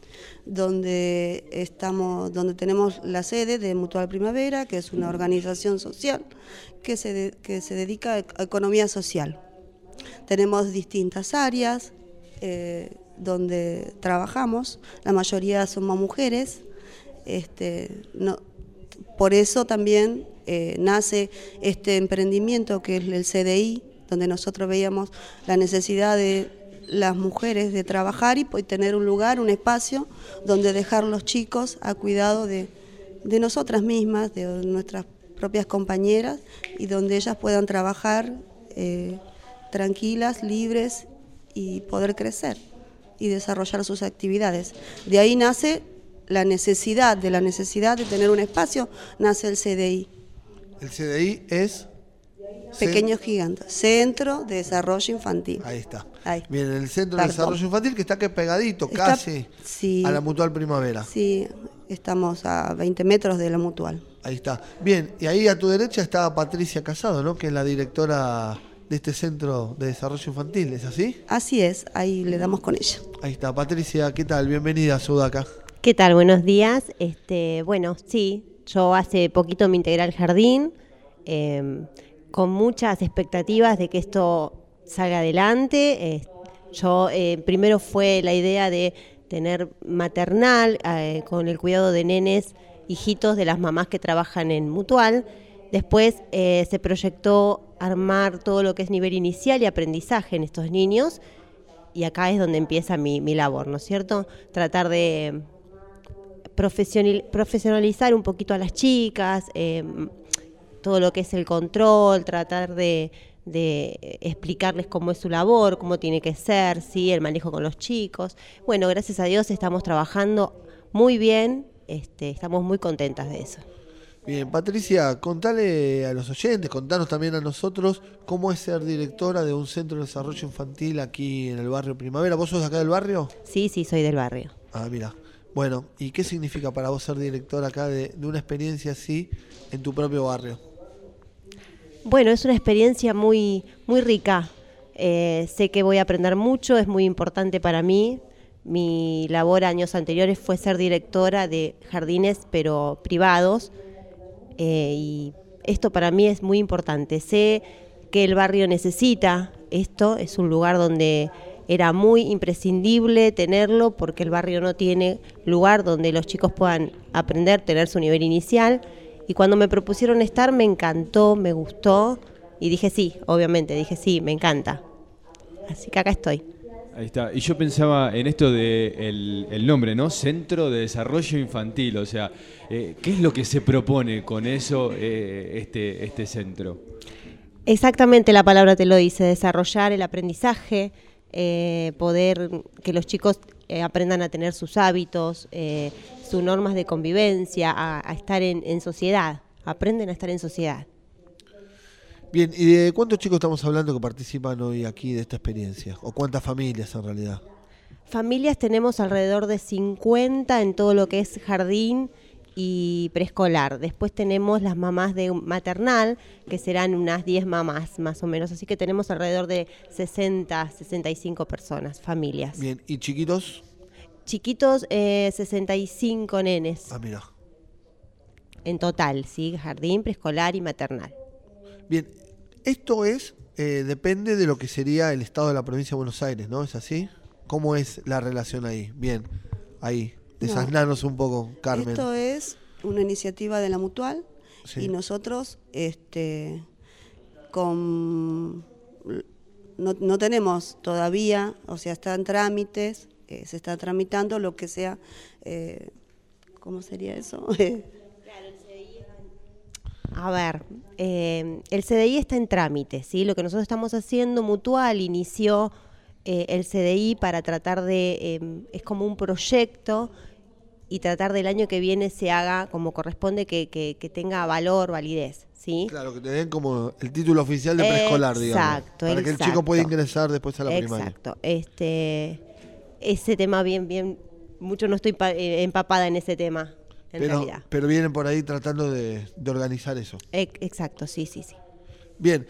donde estamos, donde tenemos la sede de Mutual Primavera, que es una organización social que se, de, que se dedica a economía social. Tenemos distintas áreas eh, donde trabajamos, la mayoría somos mujeres, este, no, por eso también eh, nace este emprendimiento que es el C D I, donde nosotros veíamos la necesidad de las mujeres de trabajar y pues, tener un lugar, un espacio donde dejar los chicos a cuidado de, de nosotras mismas, de nuestras propias compañeras, y donde ellas puedan trabajar eh, tranquilas, libres y poder crecer y desarrollar sus actividades. De ahí nace la necesidad, de la necesidad de tener un espacio, nace el C D I. El C D I es... Pequeños Gigantes, Centro de Desarrollo Infantil. Ahí está. Ahí. Bien, el Centro Perdón. de Desarrollo Infantil que está aquí pegadito, Está, casi sí, a la Mutual Primavera. Sí, estamos a veinte metros de la Mutual. Ahí está. Bien, y ahí a tu derecha está Patricia Casado, ¿no? Que es la directora de este Centro de Desarrollo Infantil, ¿es así? Así es, ahí le damos con ella. Ahí está. Patricia, ¿qué tal? Bienvenida a Sudaca. ¿Qué tal? Buenos días. Este, bueno, sí, yo hace poquito me integré al jardín, eh, con muchas expectativas de que esto salga adelante. Eh, yo eh, primero fue la idea de tener maternal eh, con el cuidado de nenes, hijitos de las mamás que trabajan en Mutual. Después eh, se proyectó armar todo lo que es nivel inicial y aprendizaje en estos niños, y acá es donde empieza mi, mi labor, ¿no es cierto? Tratar de profesionalizar un poquito a las chicas, eh, todo lo que es el control, tratar de, de explicarles cómo es su labor, cómo tiene que ser, ¿sí? El manejo con los chicos. Bueno, gracias a Dios estamos trabajando muy bien, este, estamos muy contentas de eso. Bien, Patricia, contale a los oyentes, contanos también a nosotros cómo es ser directora de un centro de desarrollo infantil aquí en el barrio Primavera. ¿Vos sos de acá del barrio? Sí, sí, soy del barrio. Ah, mira. Bueno, ¿y qué significa para vos ser directora acá de, de una experiencia así en tu propio barrio? Bueno, es una experiencia muy, muy rica. Eh, sé que voy a aprender mucho, es muy importante para mí. Mi labor años anteriores fue ser directora de jardines, pero privados. Eh, y esto para mí es muy importante. Sé que el barrio necesita esto, es un lugar donde era muy imprescindible tenerlo porque el barrio no tiene lugar donde los chicos puedan aprender, tener su nivel inicial. Y cuando me propusieron estar me encantó, me gustó y dije sí, obviamente, dije sí, me encanta. Así que acá estoy. Ahí está. Y yo pensaba en esto de el, el nombre, ¿no? Centro de Desarrollo Infantil. O sea, eh, ¿qué es lo que se propone con eso eh, este, este centro? Exactamente, la palabra te lo dice, desarrollar el aprendizaje, eh, poder que los chicos eh, aprendan a tener sus hábitos, eh, sus normas de convivencia, a, a estar en, en sociedad, aprenden a estar en sociedad. Bien, ¿y de cuántos chicos estamos hablando que participan hoy aquí de esta experiencia? ¿O cuántas familias en realidad? Familias tenemos alrededor de cincuenta en todo lo que es jardín y preescolar. Después tenemos las mamás de maternal, que serán unas diez mamás más o menos. Así que tenemos alrededor de sesenta, sesenta y cinco personas, familias. Bien, ¿y chiquitos? Chiquitos, eh, sesenta y cinco nenes. Ah, mira. En total, sí, jardín, preescolar y maternal. Bien, esto es, eh, depende de lo que sería el estado de la provincia de Buenos Aires, ¿no? ¿Es así? ¿Cómo es la relación ahí? Bien, ahí, desasnanos no. un poco, Carmen. Esto es una iniciativa de la Mutual, sí. Y nosotros este, con no, no tenemos todavía, o sea, están trámites, eh, se está tramitando lo que sea, eh, ¿cómo sería eso? A ver, eh, el C D I está en trámite, ¿sí? Lo que nosotros estamos haciendo, Mutual inició eh, el C D I para tratar de, eh, es como un proyecto, y tratar del año que viene se haga como corresponde, que, que, que tenga valor, validez, ¿sí? Claro, que te den como el título oficial de preescolar, exacto, digamos. Para exacto. que el chico pueda ingresar después a la exacto. primaria. Exacto, este, ese tema bien, bien, mucho no estoy empapada en ese tema. En pero, realidad. pero vienen por ahí tratando de, de organizar eso. Exacto, sí, sí, sí. Bien,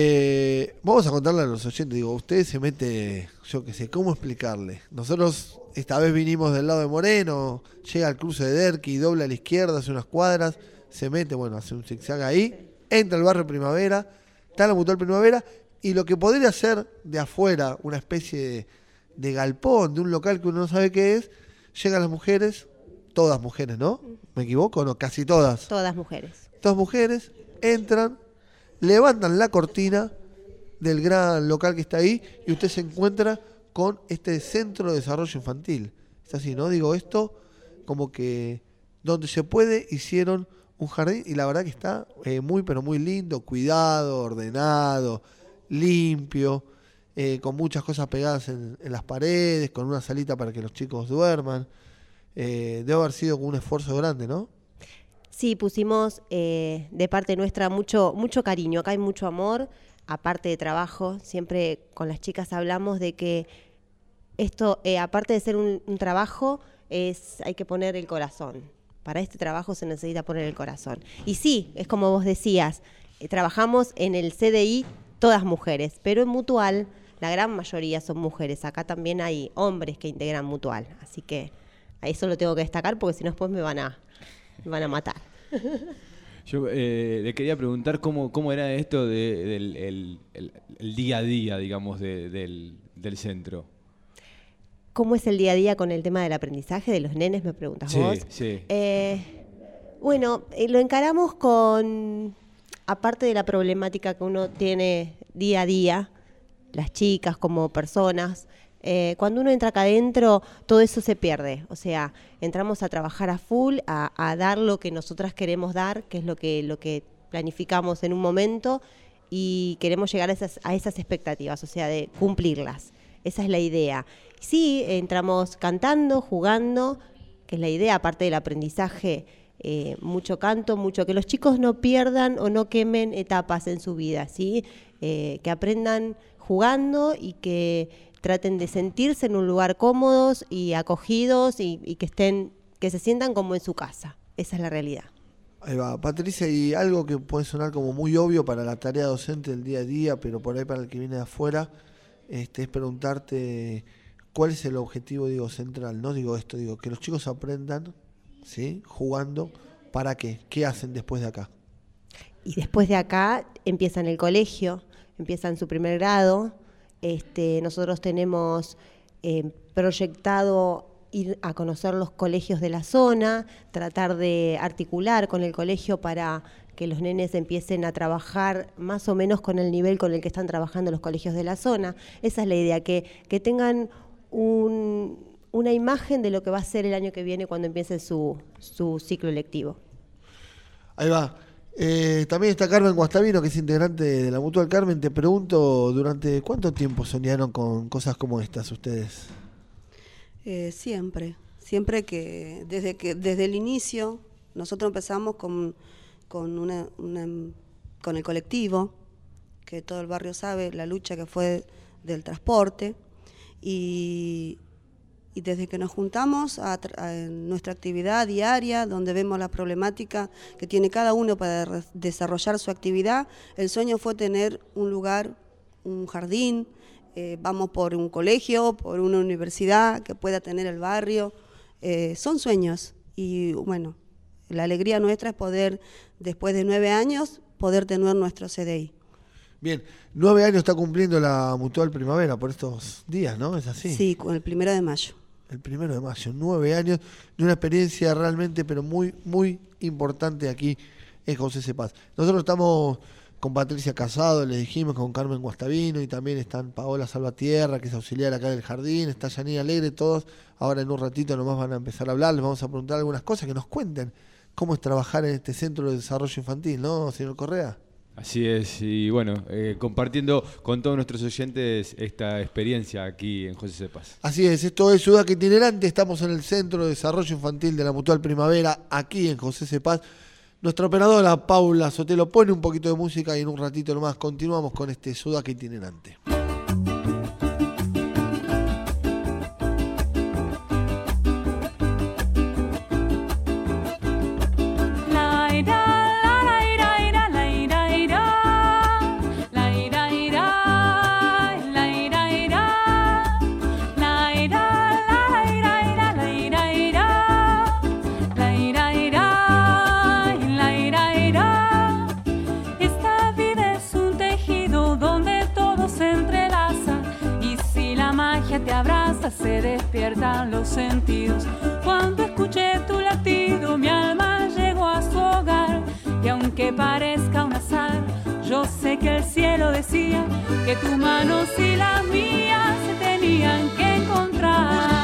eh, vamos a contarle a los oyentes, digo, usted se mete, yo qué sé, ¿cómo explicarle? Nosotros esta vez vinimos del lado de Moreno, llega al cruce de Derqui, dobla a la izquierda, hace unas cuadras, se mete, bueno, hace un zigzag ahí, entra al barrio Primavera, está la Mutual Primavera, y lo que podría ser de afuera una especie de, de galpón, de un local que uno no sabe qué es, llegan las mujeres, todas mujeres, ¿no? ¿Me equivoco? No, casi todas. Todas mujeres. Todas mujeres, entran, levantan la cortina del gran local que está ahí y usted se encuentra con este Centro de Desarrollo Infantil. Es así, ¿no? Digo, esto como que donde se puede hicieron un jardín y la verdad que está eh, muy pero muy lindo, cuidado, ordenado, limpio, eh, con muchas cosas pegadas en, en las paredes, con una salita para que los chicos duerman. Eh, debe haber sido un esfuerzo grande, ¿no? Sí, pusimos eh, de parte nuestra mucho, mucho cariño, acá hay mucho amor, aparte de trabajo, siempre con las chicas hablamos de que esto, eh, aparte de ser un, un trabajo, es hay que poner el corazón. Para este trabajo se necesita poner el corazón. Y sí, es como vos decías, eh, trabajamos en el C D I todas mujeres, pero en Mutual la gran mayoría son mujeres. Acá también hay hombres que integran Mutual, así que a eso lo tengo que destacar porque si no después me van a, me van a matar. Yo eh, le quería preguntar cómo, cómo era esto de, del el, el, el día a día, digamos, de, del, del centro. ¿Cómo es el día a día con el tema del aprendizaje de los nenes, me preguntas sí, vos? Sí, eh, Bueno, eh, lo encaramos con, aparte de la problemática que uno tiene día a día, las chicas como personas, eh, cuando uno entra acá adentro, todo eso se pierde. O sea, entramos a trabajar a full, a, a dar lo que nosotras queremos dar, que es lo que, lo que planificamos en un momento, y queremos llegar a esas, a esas expectativas, o sea, de cumplirlas. Esa es la idea. Sí, entramos cantando, jugando, que es la idea, aparte del aprendizaje, eh, mucho canto, mucho, que los chicos no pierdan o no quemen etapas en su vida, ¿sí? Eh, que aprendan jugando y que traten de sentirse en un lugar cómodos y acogidos y, y que estén, que se sientan como en su casa. Esa es la realidad. Ahí va, Patricia, y algo que puede sonar como muy obvio para la tarea docente del día a día, pero por ahí para el que viene de afuera, este, es preguntarte cuál es el objetivo, digo, central. No digo esto, digo, que los chicos aprendan, ¿sí? Jugando, ¿para qué? ¿Qué hacen después de acá? Y después de acá empiezan el colegio, empiezan su primer grado. Este, nosotros tenemos eh, proyectado ir a conocer los colegios de la zona, tratar de articular con el colegio para que los nenes empiecen a trabajar más o menos con el nivel con el que están trabajando los colegios de la zona. Esa es la idea, que, que tengan un, una imagen de lo que va a ser el año que viene cuando empiece su, su ciclo lectivo. Ahí va. Eh, también está Carmen Guastavino, que es integrante de la Mutual. Carmen, te pregunto, ¿durante cuánto tiempo soñaron con cosas como estas ustedes? Eh, siempre, siempre que desde que desde el inicio nosotros empezamos con, con, una, una, con el colectivo, que todo el barrio sabe, la lucha que fue del transporte, y, y desde que nos juntamos a, a nuestra actividad diaria, donde vemos la problemática que tiene cada uno para re, desarrollar su actividad, el sueño fue tener un lugar, un jardín. Eh, vamos por un colegio, por una universidad que pueda tener el barrio. Eh, son sueños y bueno, la alegría nuestra es poder, después de nueve años, poder tener nuestro C D I. Bien, nueve años está cumpliendo la Mutual Primavera por estos días, ¿no? ¿Es así? Sí, con el primero de mayo. El primero de mayo, nueve años de una experiencia realmente, pero muy, muy importante aquí en José C. Paz. Nosotros estamos con Patricia Casado, les dijimos, con Carmen Guastavino, y también están Paola Salvatierra, que es auxiliar acá del jardín, está Yanina Alegre, todos. Ahora en un ratito nomás van a empezar a hablar, les vamos a preguntar algunas cosas, que nos cuenten cómo es trabajar en este Centro de Desarrollo Infantil, ¿no, señor Correa? Así es, y bueno, eh, compartiendo con todos nuestros oyentes esta experiencia aquí en José C. Paz. Así es, esto es Sudaca Itinerante, estamos en el Centro de Desarrollo Infantil de la Mutual Primavera, aquí en José C. Paz. Nuestra operadora Paula Sotelo pone un poquito de música y en un ratito nomás continuamos con este Sudaca Itinerante. La magia te abraza, se despiertan los sentidos. Cuando escuché tu latido, mi alma llegó a su hogar. Y aunque parezca un azar, yo sé que el cielo decía que tus manos y las mías se tenían que encontrar.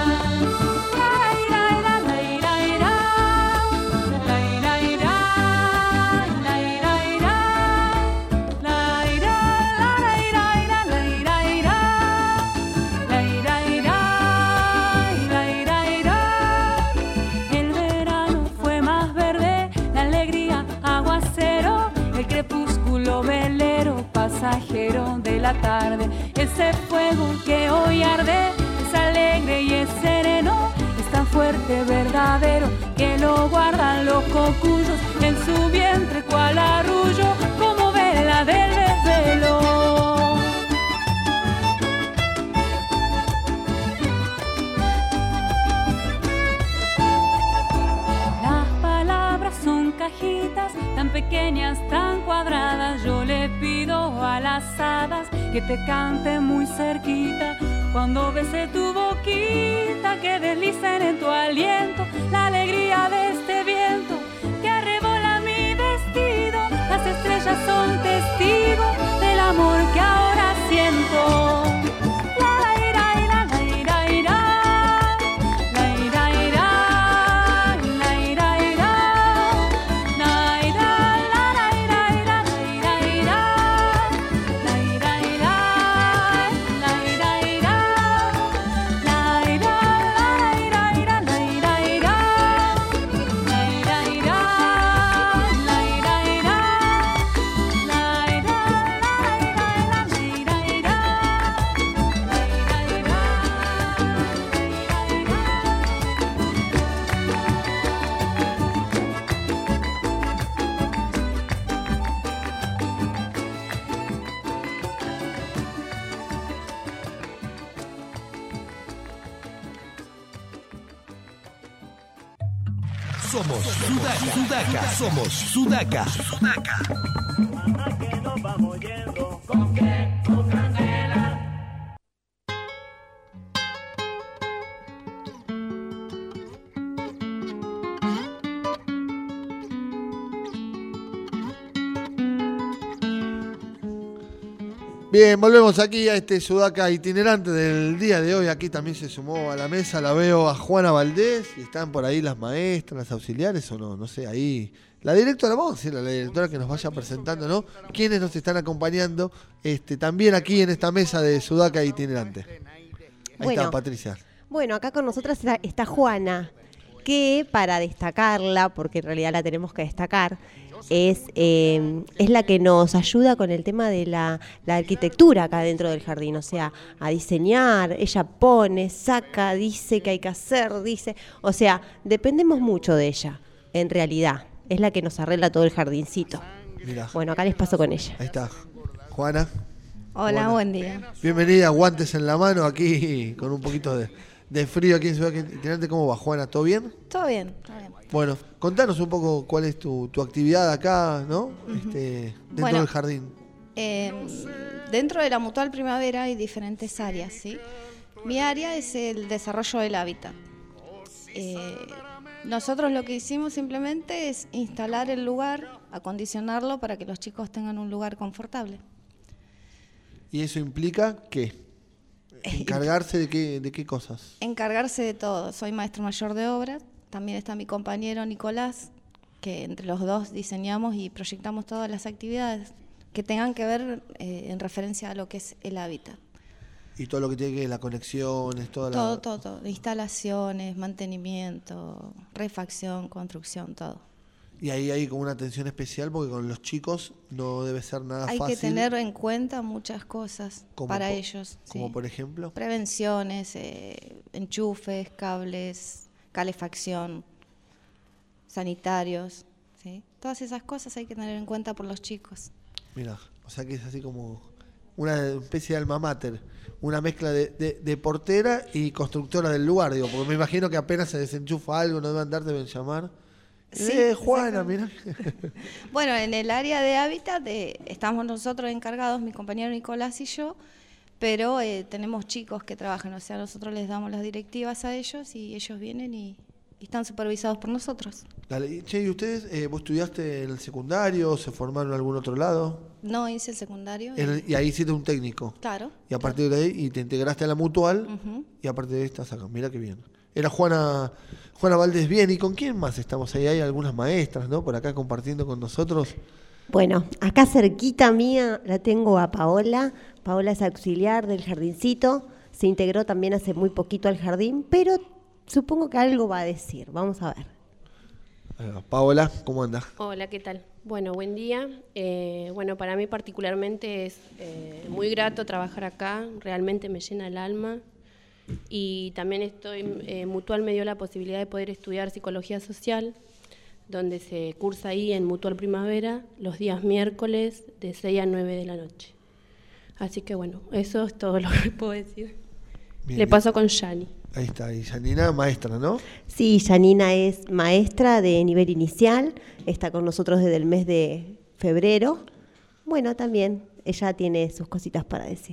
Pasajero de la tarde, ese fuego que hoy arde es alegre y es sereno, es tan fuerte, verdadero, que lo guardan los cocuyos en su vientre cual arrullo, como vela del desvelo. Las palabras son cajitas tan pequeñas, tan cuadradas, yo le pido a las hadas que te canten muy cerquita, cuando bese tu boquita, que deslicen en tu aliento la alegría de este viento que arrebola mi vestido. Las estrellas son testigos del amor que ahora siento. Somos Sudaca, Sudaca, somos Sudaca. Sudaca. Que nos vamos yendo, ¿con qué? Con candela. Bien, volvemos aquí a este Sudaca itinerante del día de hoy. Aquí también se sumó a la mesa, la veo a Juana Valdés, y están por ahí las maestras, las auxiliares o no, no sé, ahí. La directora, vamos a decir a la directora que nos vaya presentando, ¿no? Quienes nos están acompañando este, también aquí en esta mesa de Sudaca itinerante. Ahí bueno, está Patricia. Bueno, acá con nosotras está, está Juana, que para destacarla, porque en realidad la tenemos que destacar, es, eh, es la que nos ayuda con el tema de la, la arquitectura acá dentro del jardín, o sea, a diseñar, ella pone, saca, dice que hay que hacer, dice, o sea, dependemos mucho de ella, en realidad, es la que nos arregla todo el jardincito. Mirá. Bueno, acá les paso con ella. Ahí está, Juana. Hola, Juana. Buen día. Bienvenida, guantes en la mano, aquí con un poquito de, de frío aquí en Ciudad Itinerante. ¿Cómo va, Juana? ¿Todo bien? Todo bien, todo bien. Bueno, contanos un poco cuál es tu, tu actividad acá, ¿no? Uh-huh. Este, dentro bueno, del jardín. Eh, dentro de la Mutual Primavera hay diferentes áreas, ¿sí? Mi área es el desarrollo del hábitat. Eh, nosotros lo que hicimos simplemente es instalar el lugar, acondicionarlo para que los chicos tengan un lugar confortable. ¿Y eso implica qué? ¿Encargarse de qué, de qué cosas? Encargarse de todo. Soy maestro mayor de obras. También está mi compañero Nicolás, que entre los dos diseñamos y proyectamos todas las actividades que tengan que ver eh, en referencia a lo que es el hábitat. Y todo lo que tiene que ver, las conexiones, toda todo, la... todo, todo. Instalaciones, mantenimiento, refacción, construcción, todo. Y ahí hay como una atención especial porque con los chicos no debe ser nada hay fácil. Hay que tener en cuenta muchas cosas para po- ellos. Como sí. por ejemplo. Prevenciones, eh, enchufes, cables, calefacción, sanitarios, ¿sí? Todas esas cosas hay que tener en cuenta por los chicos. Mira, o sea que es así como una especie de alma mater, una mezcla de, de, de portera y constructora del lugar, digo, porque me imagino que apenas se desenchufa algo, no deben andar, deben llamar. Sí, eh, Juana, mira. Bueno, en el área de hábitat eh, estamos nosotros encargados, mi compañero Nicolás y yo, pero eh, tenemos chicos que trabajan, o sea, nosotros les damos las directivas a ellos y ellos vienen y, y están supervisados por nosotros. Dale. Che, ¿y ustedes, eh, vos estudiaste en el secundario, se formaron en algún otro lado? No, hice el secundario. En el- y ahí hiciste un técnico. Claro. Y a partir de ahí, y te integraste a la Mutual, Ujú. y a partir de ahí estás acá. Mira qué bien. Era Juana, Juana Valdés Bien. ¿Y con quién más estamos ahí? Hay algunas maestras, ¿no? Por acá compartiendo con nosotros. Bueno, acá cerquita mía la tengo a Paola. Paola es auxiliar del jardincito. Se integró también hace muy poquito al jardín, pero supongo que algo va a decir. Vamos a ver. Ahí va. Paola, ¿cómo andas? Hola, ¿qué tal? Bueno, buen día. Eh, bueno, para mí particularmente es eh, muy grato trabajar acá, realmente me llena el alma y también estoy, eh, Mutual me dio la posibilidad de poder estudiar psicología social, donde se cursa ahí en Mutual Primavera los días miércoles de seis a nueve de la noche. Así que bueno, eso es todo lo que puedo decir. Bien, Le bien. paso con Yani. Ahí está. Y Janina, maestra, ¿no? Sí, Janina es maestra de nivel inicial, está con nosotros desde el mes de febrero. Bueno, también ella tiene sus cositas para decir.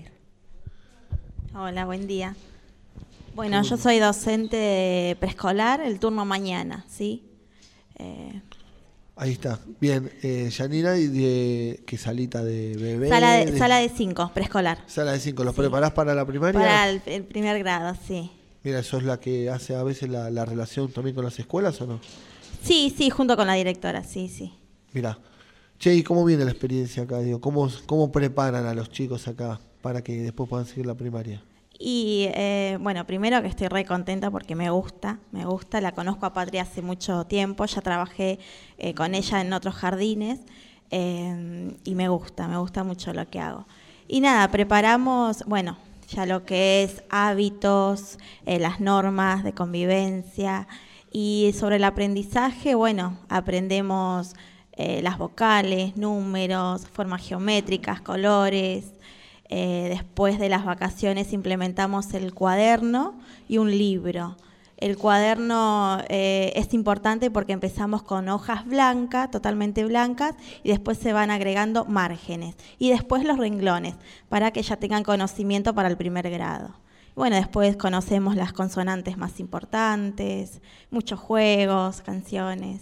Hola, buen día. Bueno, yo soy docente de preescolar, el turno mañana, ¿sí? Eh, Ahí está. Bien. Eh, Janina, ¿y de qué salita de bebé? sala de sala de cinco, preescolar. Sala de cinco. ¿Los preparás para la primaria? Para el, el primer grado, sí. Mira, ¿eso es la que hace a veces la, la relación también con las escuelas o no? Sí, sí, junto con la directora, sí, sí. Mira. Che, ¿y cómo viene la experiencia acá? Digo, ¿cómo, cómo preparan a los chicos acá para que después puedan seguir la primaria? Y eh, bueno, primero que estoy re contenta porque me gusta, me gusta, la conozco a Patria hace mucho tiempo, ya trabajé eh, con ella en otros jardines eh, y me gusta, me gusta mucho lo que hago. Y nada, preparamos, bueno, ya lo que es hábitos, eh, las normas de convivencia y sobre el aprendizaje, bueno, aprendemos eh, las vocales, números, formas geométricas, colores. Eh, después de las vacaciones implementamos el cuaderno y un libro. El cuaderno eh, es importante porque empezamos con hojas blancas, totalmente blancas, y después se van agregando márgenes. Y después los renglones, para que ya tengan conocimiento para el primer grado. Bueno, después conocemos las consonantes más importantes, muchos juegos, canciones.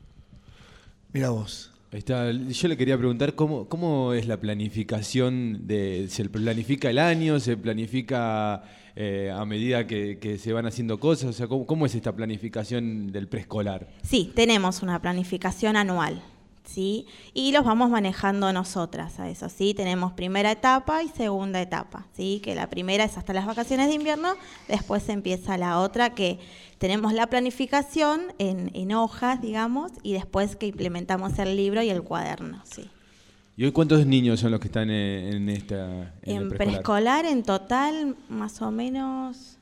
Mira vos. Ahí está. Yo le quería preguntar cómo, cómo es la planificación de, ¿se planifica el año? ¿Se planifica eh, a medida que, que se van haciendo cosas? O sea, ¿cómo, cómo es esta planificación del preescolar? Sí, tenemos una planificación anual, ¿sí? Y los vamos manejando nosotras a eso, ¿sí? Tenemos primera etapa y segunda etapa, ¿sí? Que la primera es hasta las vacaciones de invierno, después empieza la otra que tenemos la planificación en, en hojas, digamos, y después que implementamos el libro y el cuaderno, ¿sí? ¿Y hoy cuántos niños son los que están en, en esta en En el preescolar, en total, más o menos,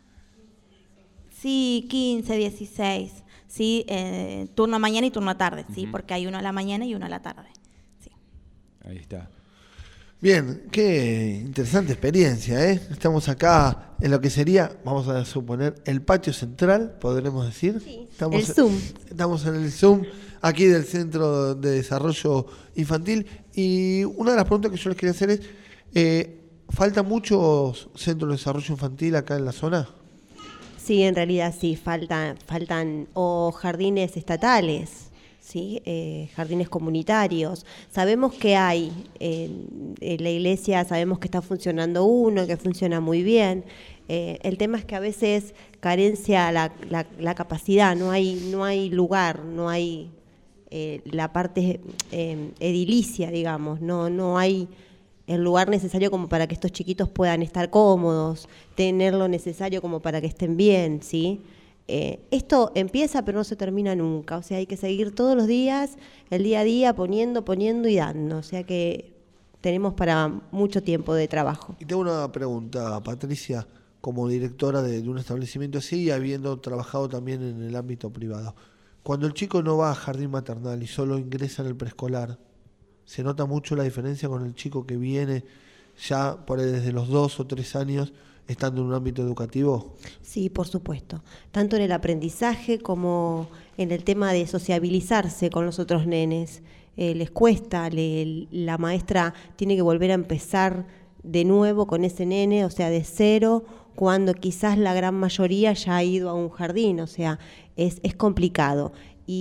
sí, quince, dieciséis, ¿sí? Eh, turno mañana y turno tarde, ¿sí? Ujú. Porque hay uno a la mañana y uno a la tarde. Ahí está. Bien, qué interesante experiencia, ¿eh? Estamos acá en lo que sería, vamos a suponer, el patio central, podremos decir. Sí, estamos, el Zoom. Estamos en el Zoom, aquí del Centro de Desarrollo Infantil. Y una de las preguntas que yo les quería hacer es, eh, ¿faltan muchos centros de desarrollo infantil acá en la zona? Sí, en realidad sí, faltan, faltan o jardines estatales, ¿sí? Eh, jardines comunitarios. Sabemos que hay, en, en la iglesia sabemos que está funcionando uno, que funciona muy bien. Eh, el tema es que a veces carencia la, la, la capacidad, no hay, no hay lugar, no hay eh, la parte eh, edilicia, digamos, no, no hay el lugar necesario como para que estos chiquitos puedan estar cómodos, tener lo necesario como para que estén bien, ¿sí? Eh, esto empieza pero no se termina nunca, o sea, hay que seguir todos los días, el día a día, poniendo, poniendo y dando, o sea que tenemos para mucho tiempo de trabajo. Y tengo una pregunta, Patricia, como directora de, de un establecimiento así y habiendo trabajado también en el ámbito privado. Cuando el chico no va a jardín maternal y solo ingresa en el preescolar, ¿se nota mucho la diferencia con el chico que viene ya por ahí desde los dos o tres años estando en un ámbito educativo? Sí, por supuesto. Tanto en el aprendizaje como en el tema de sociabilizarse con los otros nenes. Eh, les cuesta, le, la maestra tiene que volver a empezar de nuevo con ese nene, o sea, de cero, cuando quizás la gran mayoría ya ha ido a un jardín, o sea, es, es complicado.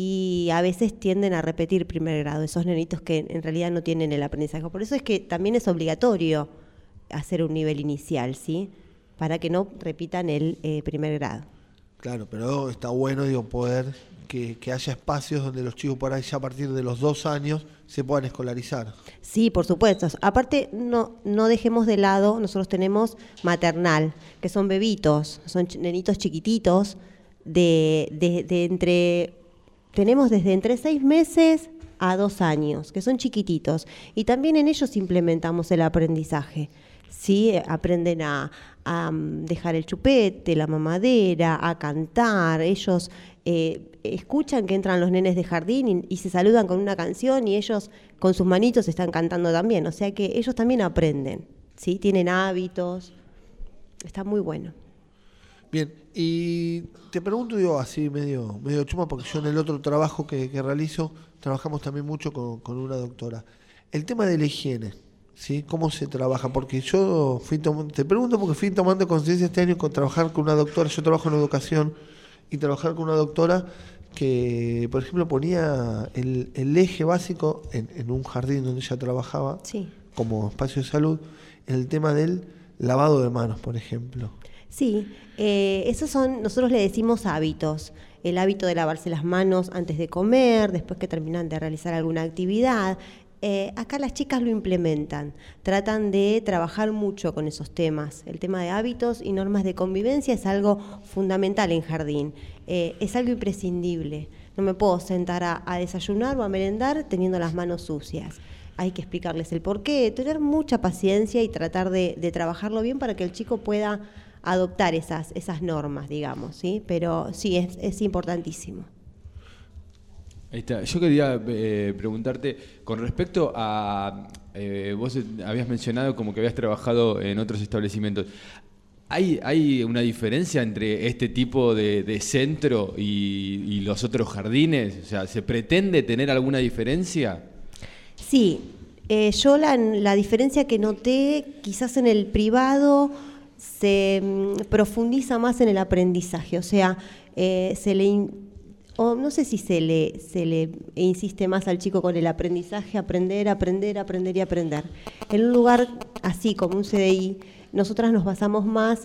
Y a veces tienden a repetir primer grado, esos nenitos que en realidad no tienen el aprendizaje. Por eso es que también es obligatorio hacer un nivel inicial, ¿sí? Para que no repitan el eh, primer grado. Claro, pero está bueno, digo, poder que, que haya espacios donde los chicos por ahí ya a partir de los dos años se puedan escolarizar. Sí, por supuesto. Aparte, no, no dejemos de lado, nosotros tenemos maternal, que son bebitos, son ch- nenitos chiquititos, de, de, de entre, tenemos desde entre seis meses a dos años, que son chiquititos, y también en ellos implementamos el aprendizaje. Sí, aprenden a, a dejar el chupete, la mamadera, a cantar. Ellos eh, escuchan que entran los nenes de jardín y, y se saludan con una canción y ellos con sus manitos están cantando también. O sea que ellos también aprenden, ¿sí? Tienen hábitos. Está muy bueno. Bien, y te pregunto, digo, así medio, medio chuma, porque yo en el otro trabajo que, que realizo, trabajamos también mucho con, con una doctora. El tema de la higiene. ¿Sí? ¿Cómo se trabaja? Porque yo fui tomando, te pregunto porque fui tomando conciencia este año con trabajar con una doctora, yo trabajo en educación, y trabajar con una doctora que, por ejemplo, ponía el, el eje básico en, en un jardín donde ella trabajaba, sí, como espacio de salud, en el tema del lavado de manos, por ejemplo. Sí, eh, esos son, nosotros le decimos hábitos. El hábito de lavarse las manos antes de comer, después que terminan de realizar alguna actividad. Eh, acá las chicas lo implementan, tratan de trabajar mucho con esos temas. El tema de hábitos y normas de convivencia es algo fundamental en jardín, eh, es algo imprescindible. No me puedo sentar a, a desayunar o a merendar teniendo las manos sucias. Hay que explicarles el porqué, tener mucha paciencia y tratar de, de trabajarlo bien para que el chico pueda adoptar esas, esas normas, digamos, ¿sí? Pero sí, es, es importantísimo. Ahí está. Yo quería eh, preguntarte, con respecto a, eh, vos habías mencionado como que habías trabajado en otros establecimientos. ¿Hay, hay una diferencia entre este tipo de, de centro y, y los otros jardines? O sea, ¿se pretende tener alguna diferencia? Sí, eh, yo la, la diferencia que noté, quizás en el privado se mm, profundiza más en el aprendizaje, o sea, eh, se le... In, O no sé si se le, se le insiste más al chico con el aprendizaje, aprender, aprender, aprender y aprender. En un lugar así como un C D I, nosotras nos basamos más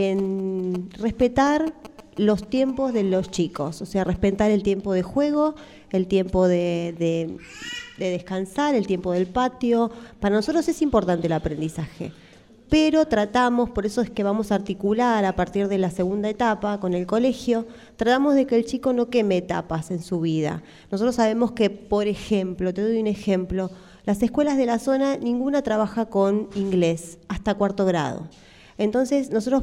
en respetar los tiempos de los chicos, o sea, respetar el tiempo de juego, el tiempo de, de, de descansar, el tiempo del patio. Para nosotros es importante el aprendizaje. Pero tratamos, por eso es que vamos a articular a partir de la segunda etapa con el colegio, tratamos de que el chico no queme etapas en su vida. Nosotros sabemos que, por ejemplo, te doy un ejemplo, las escuelas de la zona, ninguna trabaja con inglés hasta cuarto grado. Entonces, nosotros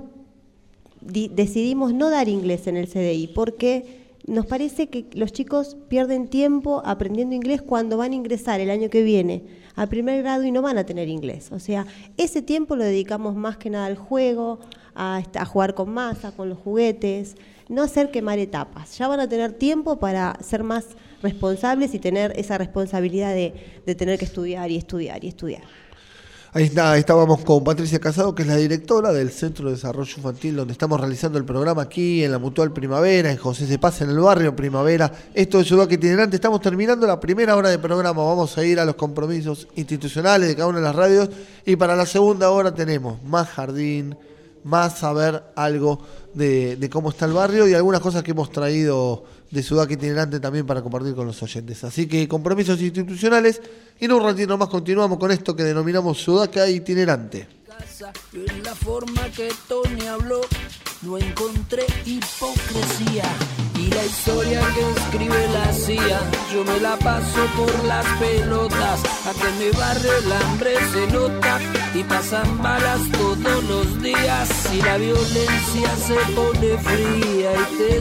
di- decidimos no dar inglés en el C D I porque nos parece que los chicos pierden tiempo aprendiendo inglés cuando van a ingresar el año que viene al primer grado y no van a tener inglés. O sea, ese tiempo lo dedicamos más que nada al juego, a, a jugar con masa, con los juguetes, no hacer quemar etapas. Ya van a tener tiempo para ser más responsables y tener esa responsabilidad de, de tener que estudiar y estudiar y estudiar. Ahí está, estábamos con Patricia Casado, que es la directora del Centro de Desarrollo Infantil, donde estamos realizando el programa aquí en la Mutual Primavera, en José C. Paz, en el barrio Primavera. Esto es Sudaca Itinerante. Estamos terminando la primera hora de programa. Vamos a ir a los compromisos institucionales de cada una de las radios. Y para la segunda hora tenemos más jardín, más saber algo de, de cómo está el barrio y algunas cosas que hemos traído de Sudaca Itinerante también para compartir con los oyentes. Así que compromisos institucionales y en un ratito más continuamos con esto que denominamos Sudaca Itinerante. Yo en la forma que Tony habló no encontré hipocresía y la historia que escribe la C I A yo me la paso por las pelotas. Aquí en mi barrio el hambre se nota y pasan balas todos los días y la violencia se pone fría y te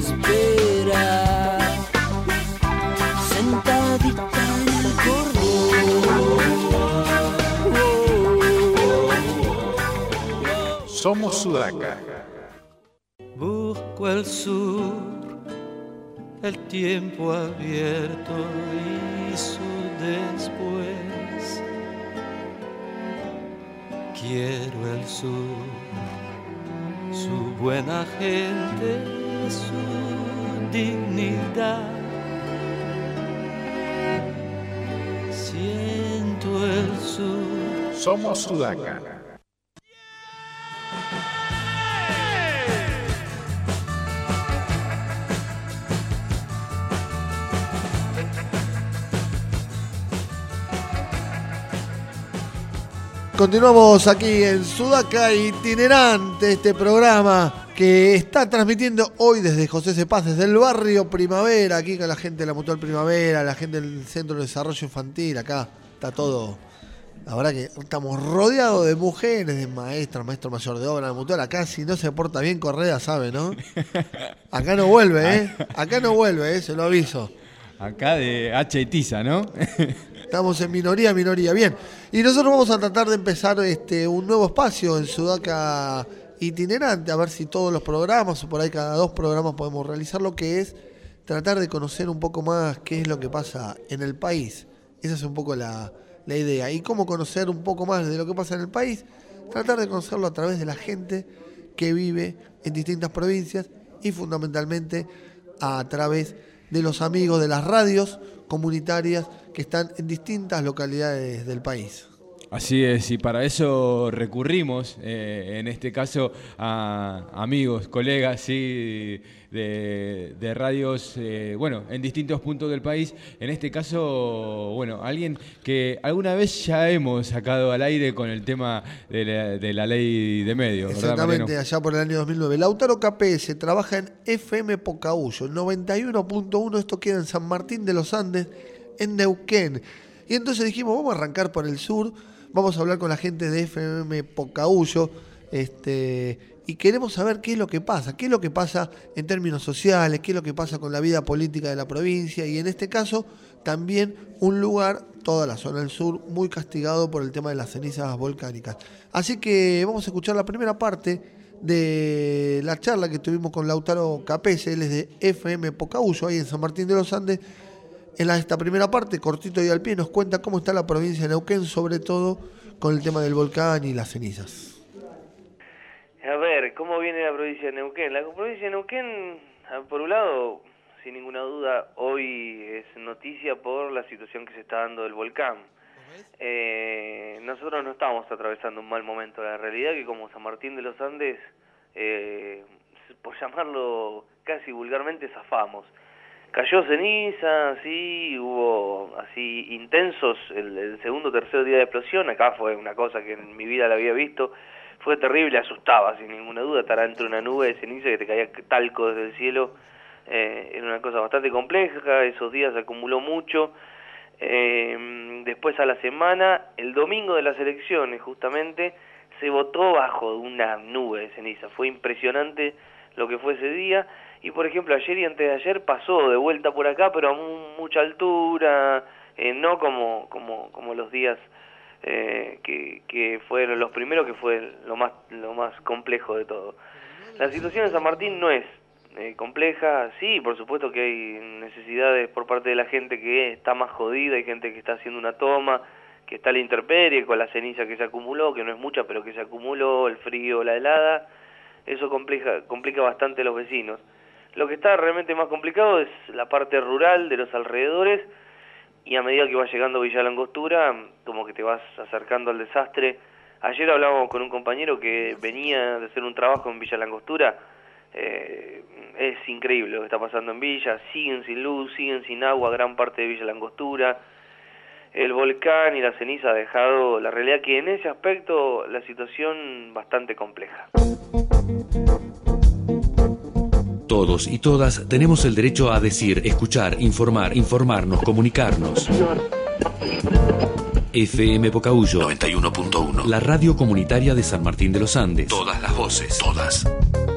espera sentadita en el cordón. Somos Sudaca. Busco el sur, el tiempo abierto y su después. quiero el sur, su buena gente, su dignidad. Siento el sur. Somos Sudaca. Continuamos aquí en Sudaca Itinerante, este programa que está transmitiendo hoy desde José Cepaz, desde el barrio Primavera, aquí con la gente de la Mutual Primavera, la gente del Centro de Desarrollo Infantil. Acá está todo, la verdad que estamos rodeados de mujeres, de maestras, maestro mayor de obra de la Mutual. Acá si no se porta bien Correa, sabe, ¿no? Acá no vuelve, ¿eh? Acá no vuelve, ¿eh? Se lo aviso. Acá de H y Tiza, ¿no? Estamos en minoría, minoría. Bien. Y nosotros vamos a tratar de empezar este un nuevo espacio en Sudaca Itinerante, a ver si todos los programas, o por ahí cada dos programas podemos realizar, lo que es tratar de conocer un poco más qué es lo que pasa en el país. Esa es un poco la, la idea. Y cómo conocer un poco más de lo que pasa en el país, tratar de conocerlo a través de la gente que vive en distintas provincias y fundamentalmente a través de los amigos de las radios comunitarias que están en distintas localidades del país. Así es, y para eso recurrimos, eh, en este caso, a amigos, colegas, sí, de, de radios, eh, bueno, en distintos puntos del país. En este caso, bueno, alguien que alguna vez ya hemos sacado al aire con el tema de la, de la ley de medios, ¿verdad, exactamente, Mariano? allá por el año dos mil nueve. Lautaro K P S trabaja en F M Pocahuyo, noventa y uno punto uno, esto queda en San Martín de los Andes, en Neuquén. Y entonces dijimos, vamos a arrancar por el sur, vamos a hablar con la gente de F M Pocahuyo, este, y queremos saber qué es lo que pasa, qué es lo que pasa en términos sociales, qué es lo que pasa con la vida política de la provincia, y en este caso también un lugar, toda la zona del sur, muy castigado por el tema de las cenizas volcánicas. Así que vamos a escuchar la primera parte de la charla que tuvimos con Lautaro K P S, él es de F M Pocahuyo, ahí en San Martín de los Andes. En la, esta primera parte, cortito y al pie, nos cuenta cómo está la provincia de Neuquén, sobre todo con el tema del volcán y las cenizas. A ver, ¿cómo viene la provincia de Neuquén? La provincia de Neuquén, por un lado, sin ninguna duda, hoy es noticia por la situación que se está dando del volcán. Eh, nosotros no estamos atravesando un mal momento. La realidad es que como San Martín de los Andes, eh, por llamarlo casi vulgarmente, zafamos. Cayó ceniza, sí, hubo así intensos el, el segundo o tercer día de explosión. Acá fue una cosa que en mi vida la había visto, fue terrible, asustaba sin ninguna duda, estar entre una nube de ceniza que te caía talco desde el cielo, eh, era una cosa bastante compleja. Esos días se acumuló mucho. Eh, después a la semana, el domingo de las elecciones justamente, se votó bajo una nube de ceniza, fue impresionante lo que fue ese día. Y por ejemplo, ayer y antes de ayer pasó de vuelta por acá, pero a mu mucha altura, eh, no como como como los días eh, que, que fueron los primeros, que fue lo más lo más complejo de todo. La situación en San Martín no es eh, compleja, sí, por supuesto que hay necesidades por parte de la gente que está más jodida, hay gente que está haciendo una toma, que está a la intemperie con la ceniza que se acumuló, que no es mucha, pero que se acumuló, el frío, la helada, eso complica, complica bastante a los vecinos. Lo que está realmente más complicado es la parte rural de los alrededores, y a medida que vas llegando a Villa Langostura, como que te vas acercando al desastre. Ayer hablábamos con un compañero que venía de hacer un trabajo en Villa Langostura. Eh, es increíble lo que está pasando en Villa, siguen sin luz, siguen sin agua gran parte de Villa Langostura. El volcán y la ceniza ha dejado la realidad que en ese aspecto la situación bastante compleja. Todos y todas tenemos el derecho a decir, escuchar, informar, informarnos, comunicarnos. F M Pocahuyo noventa y uno punto uno, la radio comunitaria de San Martín de los Andes. Todas las voces, todas.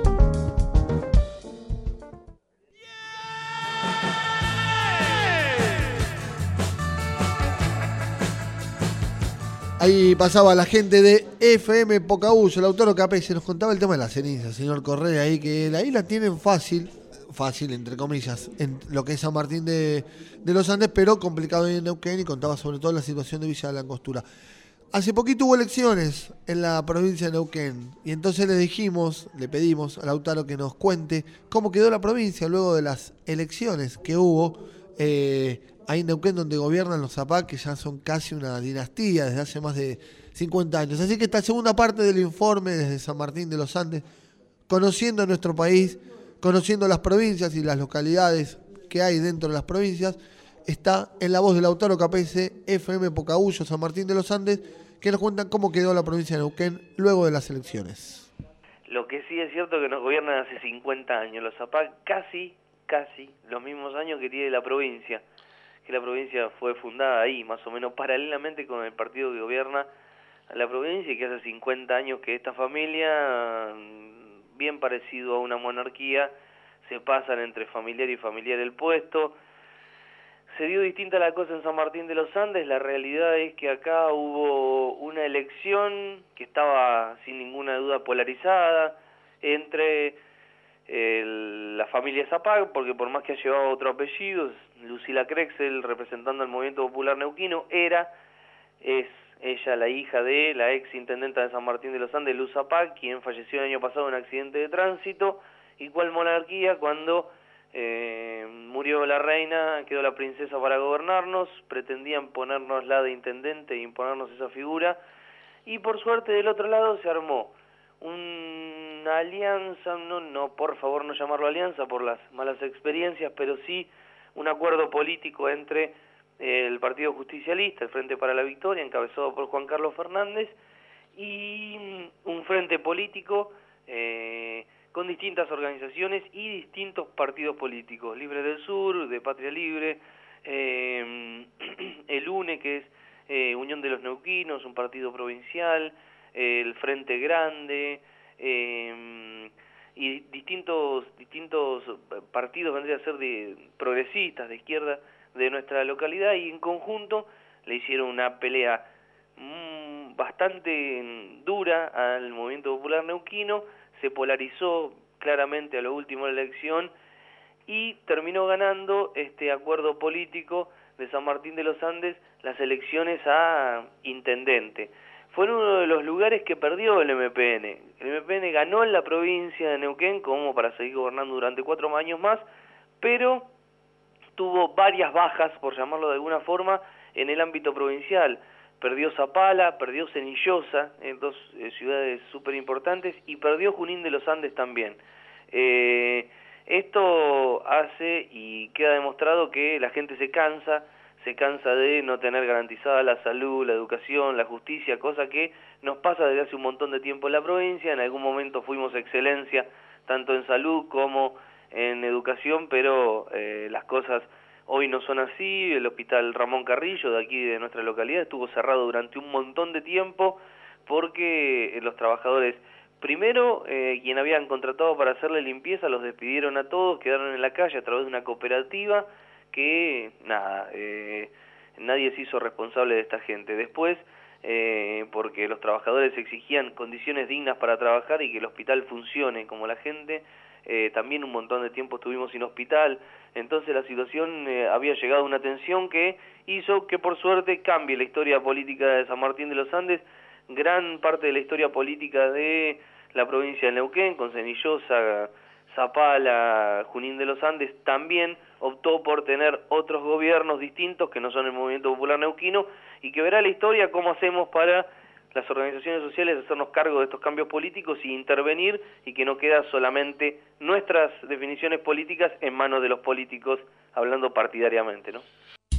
Ahí pasaba la gente de F M Pocahuyo, Lautaro K P S, nos contaba el tema de la ceniza, señor Correa, ahí que ahí la tienen fácil, fácil entre comillas, en lo que es San Martín de, de los Andes, pero complicado en Neuquén, y contaba sobre todo la situación de Villa Langostura. hace poquito hubo elecciones en la provincia de Neuquén y entonces le dijimos, le pedimos a Lautaro que nos cuente cómo quedó la provincia luego de las elecciones que hubo eh, ahí en Neuquén, donde gobiernan los Zapac, que ya son casi una dinastía desde hace más de cincuenta años. Así que esta segunda parte del informe desde San Martín de los Andes, conociendo nuestro país, conociendo las provincias y las localidades que hay dentro de las provincias, está en la voz de Lautaro Capese, F M Pocahuyo, San Martín de los Andes, que nos cuentan cómo quedó la provincia de Neuquén luego de las elecciones. Lo que sí es cierto que nos gobiernan hace cincuenta años, los Zapac casi, casi los mismos años que tiene la provincia, que la provincia fue fundada ahí, más o menos paralelamente con el partido que gobierna la provincia, y que hace cincuenta años que esta familia, bien parecido a una monarquía, se pasan entre familiar y familiar el puesto. Se dio distinta la cosa en San Martín de los Andes. La realidad es que acá hubo una elección que estaba sin ninguna duda polarizada entre el, la familia Zapac, porque por más que ha llevado otro apellido, Lucila Crexel, representando al Movimiento Popular Neuquino, era, es ella la hija de la ex intendenta de San Martín de los Andes, Luz Zapac, quien falleció el año pasado en un accidente de tránsito. Y cuál monarquía, cuando eh, murió la reina, quedó la princesa para gobernarnos, pretendían ponernos la de intendente e imponernos esa figura, y por suerte del otro lado se armó una alianza, no, no, por favor no llamarlo alianza por las malas experiencias, pero sí un acuerdo político entre eh, el Partido Justicialista, el Frente para la Victoria, encabezado por Juan Carlos Fernández, y un frente político eh, con distintas organizaciones y distintos partidos políticos, Libre del Sur, de Patria Libre, eh, el U N E, que es eh, Unión de los Neuquinos, un partido provincial, eh, el Frente Grande, eh, y distintos distintos partidos vendrían a ser de progresistas, de izquierda, de nuestra localidad, y en conjunto le hicieron una pelea mmm, bastante dura al Movimiento Popular Neuquino. Se polarizó claramente a lo último de la elección y terminó ganando este acuerdo político de San Martín de los Andes las elecciones a intendente. Fue en uno de los lugares que perdió el M P N. El M P N ganó en la provincia de Neuquén como para seguir gobernando durante cuatro años más, pero tuvo varias bajas, por llamarlo de alguna forma, en el ámbito provincial. Perdió Zapala, perdió Cenillosa, en dos eh, ciudades súper importantes, y perdió Junín de los Andes también. Eh, esto hace y queda demostrado que la gente se cansa, se cansa de no tener garantizada la salud, la educación, la justicia, cosa que nos pasa desde hace un montón de tiempo en la provincia. En algún momento fuimos excelencia, tanto en salud como en educación, pero eh, las cosas hoy no son así. El hospital Ramón Carrillo, de aquí de nuestra localidad, estuvo cerrado durante un montón de tiempo porque los trabajadores, primero, eh, quien habían contratado para hacerle limpieza, los despidieron a todos, quedaron en la calle a través de una cooperativa que, nada, eh, nadie se hizo responsable de esta gente. Después, eh, porque los trabajadores exigían condiciones dignas para trabajar y que el hospital funcione como la gente, Eh, también un montón de tiempo estuvimos sin hospital. Entonces la situación eh, había llegado a una tensión que hizo que por suerte cambie la historia política de San Martín de los Andes. Gran parte de la historia política de la provincia de Neuquén, con Cenillosa, Zapala, Junín de los Andes, también optó por tener otros gobiernos distintos que no son el Movimiento Popular Neuquino, y que verá la historia cómo hacemos para las organizaciones sociales hacernos cargo de estos cambios políticos y intervenir, y que no queda solamente nuestras definiciones políticas en manos de los políticos, hablando partidariamente, ¿no?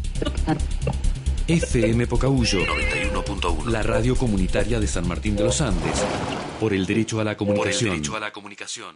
F M Pocahuyo noventa y uno punto uno, la radio comunitaria de San Martín de los Andes, por el derecho a la comunicación. Por el derecho a la comunicación.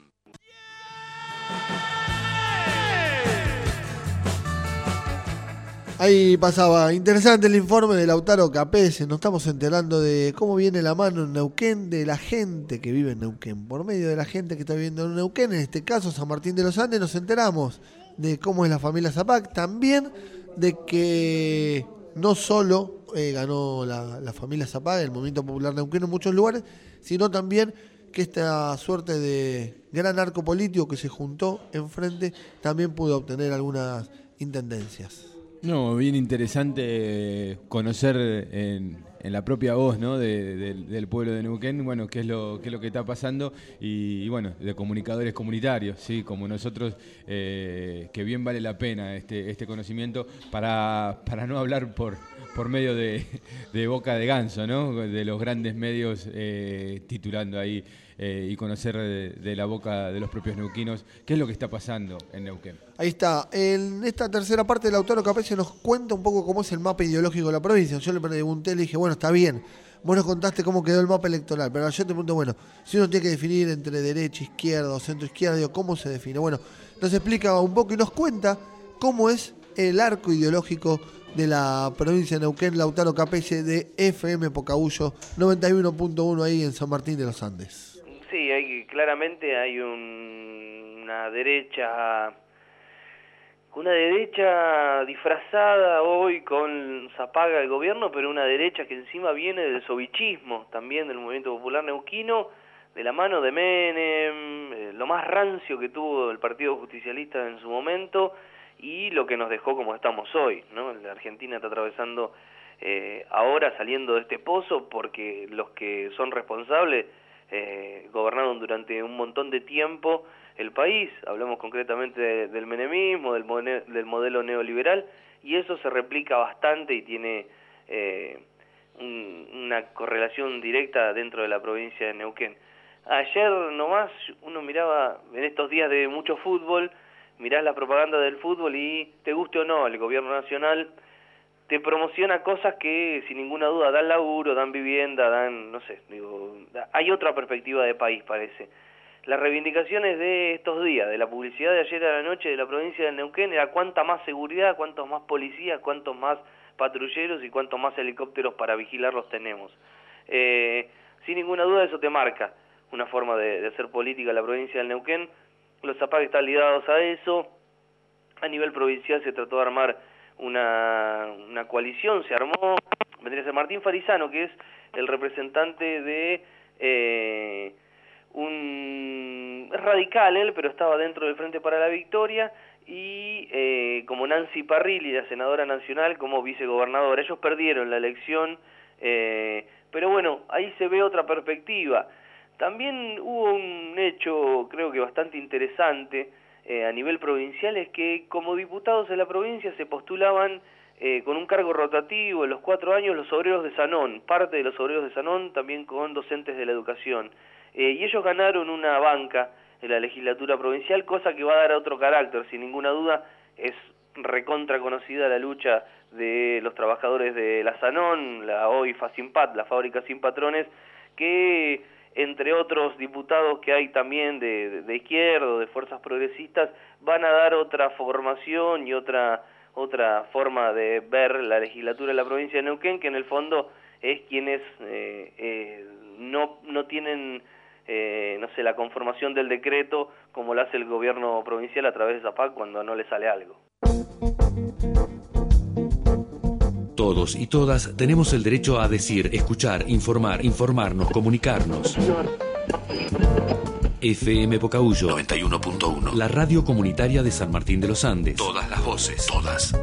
Ahí pasaba, interesante el informe de Lautaro Capese. Nos estamos enterando de cómo viene la mano en Neuquén, de la gente que vive en Neuquén. Por medio de la gente que está viviendo en Neuquén, en este caso San Martín de los Andes, nos enteramos de cómo es la familia Zapac. También de que no solo eh, ganó la, la familia Zapac, el Movimiento Popular Neuquén en muchos lugares, sino también que esta suerte de gran arco político que se juntó enfrente también pudo obtener algunas intendencias. No, bien interesante conocer en, en la propia voz, ¿no? de, de, del pueblo de Neuquén, bueno, qué es lo, qué es lo que está pasando y, y bueno, de comunicadores comunitarios, ¿sí? Como nosotros, eh, que bien vale la pena este, este conocimiento para, para no hablar por, por medio de, de boca de ganso, ¿no? De los grandes medios eh, titulando ahí eh, y conocer de, de la boca de los propios neuquinos qué es lo que está pasando en Neuquén. Ahí está. En esta tercera parte, Lautaro Capese nos cuenta un poco cómo es el mapa ideológico de la provincia. Yo le pregunté, le dije, bueno, está bien, vos nos contaste cómo quedó el mapa electoral, pero yo te pregunto, bueno, si uno tiene que definir entre derecha, izquierda o centro izquierda, digo, ¿cómo se define? Bueno, nos explica un poco y nos cuenta cómo es el arco ideológico de la provincia de Neuquén, Lautaro Capese de F M Pocahuyo noventa y uno punto uno ahí en San Martín de los Andes. Sí, hay, claramente hay un, una derecha, una derecha disfrazada hoy con zapaga del gobierno, pero una derecha que encima viene del sovichismo, también del movimiento popular neuquino, de la mano de Menem, eh, lo más rancio que tuvo el Partido Justicialista en su momento y lo que nos dejó como estamos hoy, ¿no? La Argentina está atravesando eh, ahora saliendo de este pozo porque los que son responsables Eh, gobernaron durante un montón de tiempo el país, hablamos concretamente de, del menemismo, del, mone, del modelo neoliberal, y eso se replica bastante y tiene eh, un, una correlación directa dentro de la provincia de Neuquén. Ayer nomás uno miraba, en estos días de mucho fútbol, mirás la propaganda del fútbol y te guste o no, el gobierno nacional te promociona cosas que sin ninguna duda dan laburo, dan vivienda, dan, no sé, digo, hay otra perspectiva de país, parece. Las reivindicaciones de estos días, de la publicidad de ayer a la noche de la provincia de Neuquén, era cuánta más seguridad, cuántos más policías, cuántos más patrulleros y cuántos más helicópteros para vigilarlos tenemos. Eh, sin ninguna duda eso te marca una forma de, de hacer política en la provincia del Neuquén. Los Zapag están ligados a eso. A nivel provincial se trató de armar una, una coalición, se armó, vendría a ser Martín Farizano, que es el representante de eh, un es radical él, pero estaba dentro del Frente para la Victoria, y eh, como Nancy Parrilli, la senadora nacional, como vicegobernadora. Ellos perdieron la elección, eh, pero bueno, ahí se ve otra perspectiva. También hubo un hecho, creo que bastante interesante, Eh, a nivel provincial, es que como diputados de la provincia se postulaban eh, con un cargo rotativo en los cuatro años los obreros de Sanón, parte de los obreros de Sanón, también con docentes de la educación. Eh, y ellos ganaron una banca en la legislatura provincial, cosa que va a dar otro carácter, sin ninguna duda. Es recontra conocida la lucha de los trabajadores de la Sanón, la hoy Facimpat, la fábrica sin patrones, que entre otros diputados que hay también de, de, de izquierda o de fuerzas progresistas, van a dar otra formación y otra otra forma de ver la legislatura de la provincia de Neuquén, que en el fondo es quienes eh, eh, no, no tienen, eh, no sé, la conformación del decreto como lo hace el gobierno provincial a través de Zapag cuando no le sale algo. Todos y todas tenemos el derecho a decir, escuchar, informar, informarnos, comunicarnos. F M Pocahuyo noventa y uno punto uno. La radio comunitaria de San Martín de los Andes. Todas las voces, todas.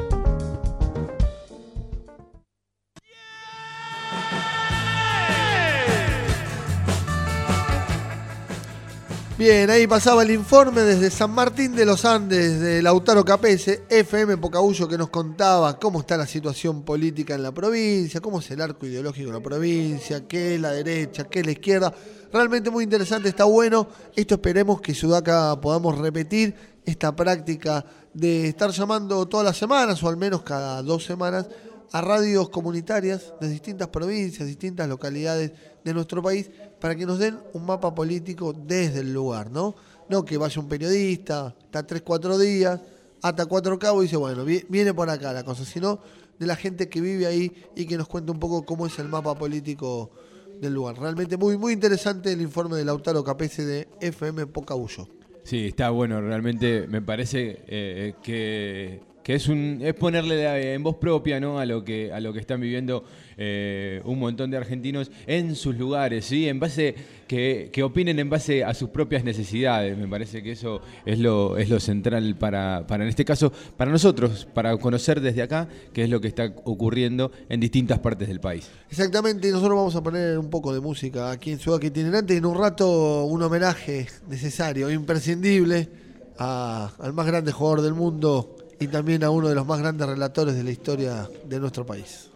Bien, ahí pasaba el informe desde San Martín de los Andes de Lautaro Capese, F M Pocahuyo, que nos contaba cómo está la situación política en la provincia, cómo es el arco ideológico de la provincia, qué es la derecha, qué es la izquierda. Realmente muy interesante, está bueno. Esto esperemos que Sudaca podamos repetir esta práctica de estar llamando todas las semanas, o al menos cada dos semanas, a radios comunitarias de distintas provincias, distintas localidades de nuestro país, para que nos den un mapa político desde el lugar, ¿no? No que vaya un periodista, está tres, cuatro días, ata cuatro cabos y dice, bueno, viene por acá la cosa, sino de la gente que vive ahí y que nos cuente un poco cómo es el mapa político del lugar. Realmente muy, muy interesante el informe de Lautaro Capese de F M Pocahuyo. Sí, está bueno, realmente me parece eh, que que es un es ponerle la- en voz propia, ¿no? a lo que a lo que están viviendo eh, un montón de argentinos en sus lugares, ¿sí? En base que, que opinen en base a sus propias necesidades. Me parece que eso es lo es lo central para para en este caso para nosotros, para conocer desde acá qué es lo que está ocurriendo en distintas partes del país. Exactamente, y nosotros vamos a poner un poco de música aquí en Sudaca Itinerante y en un rato un homenaje necesario, imprescindible a- al más grande jugador del mundo y también a uno de los más grandes relatores de la historia de nuestro país.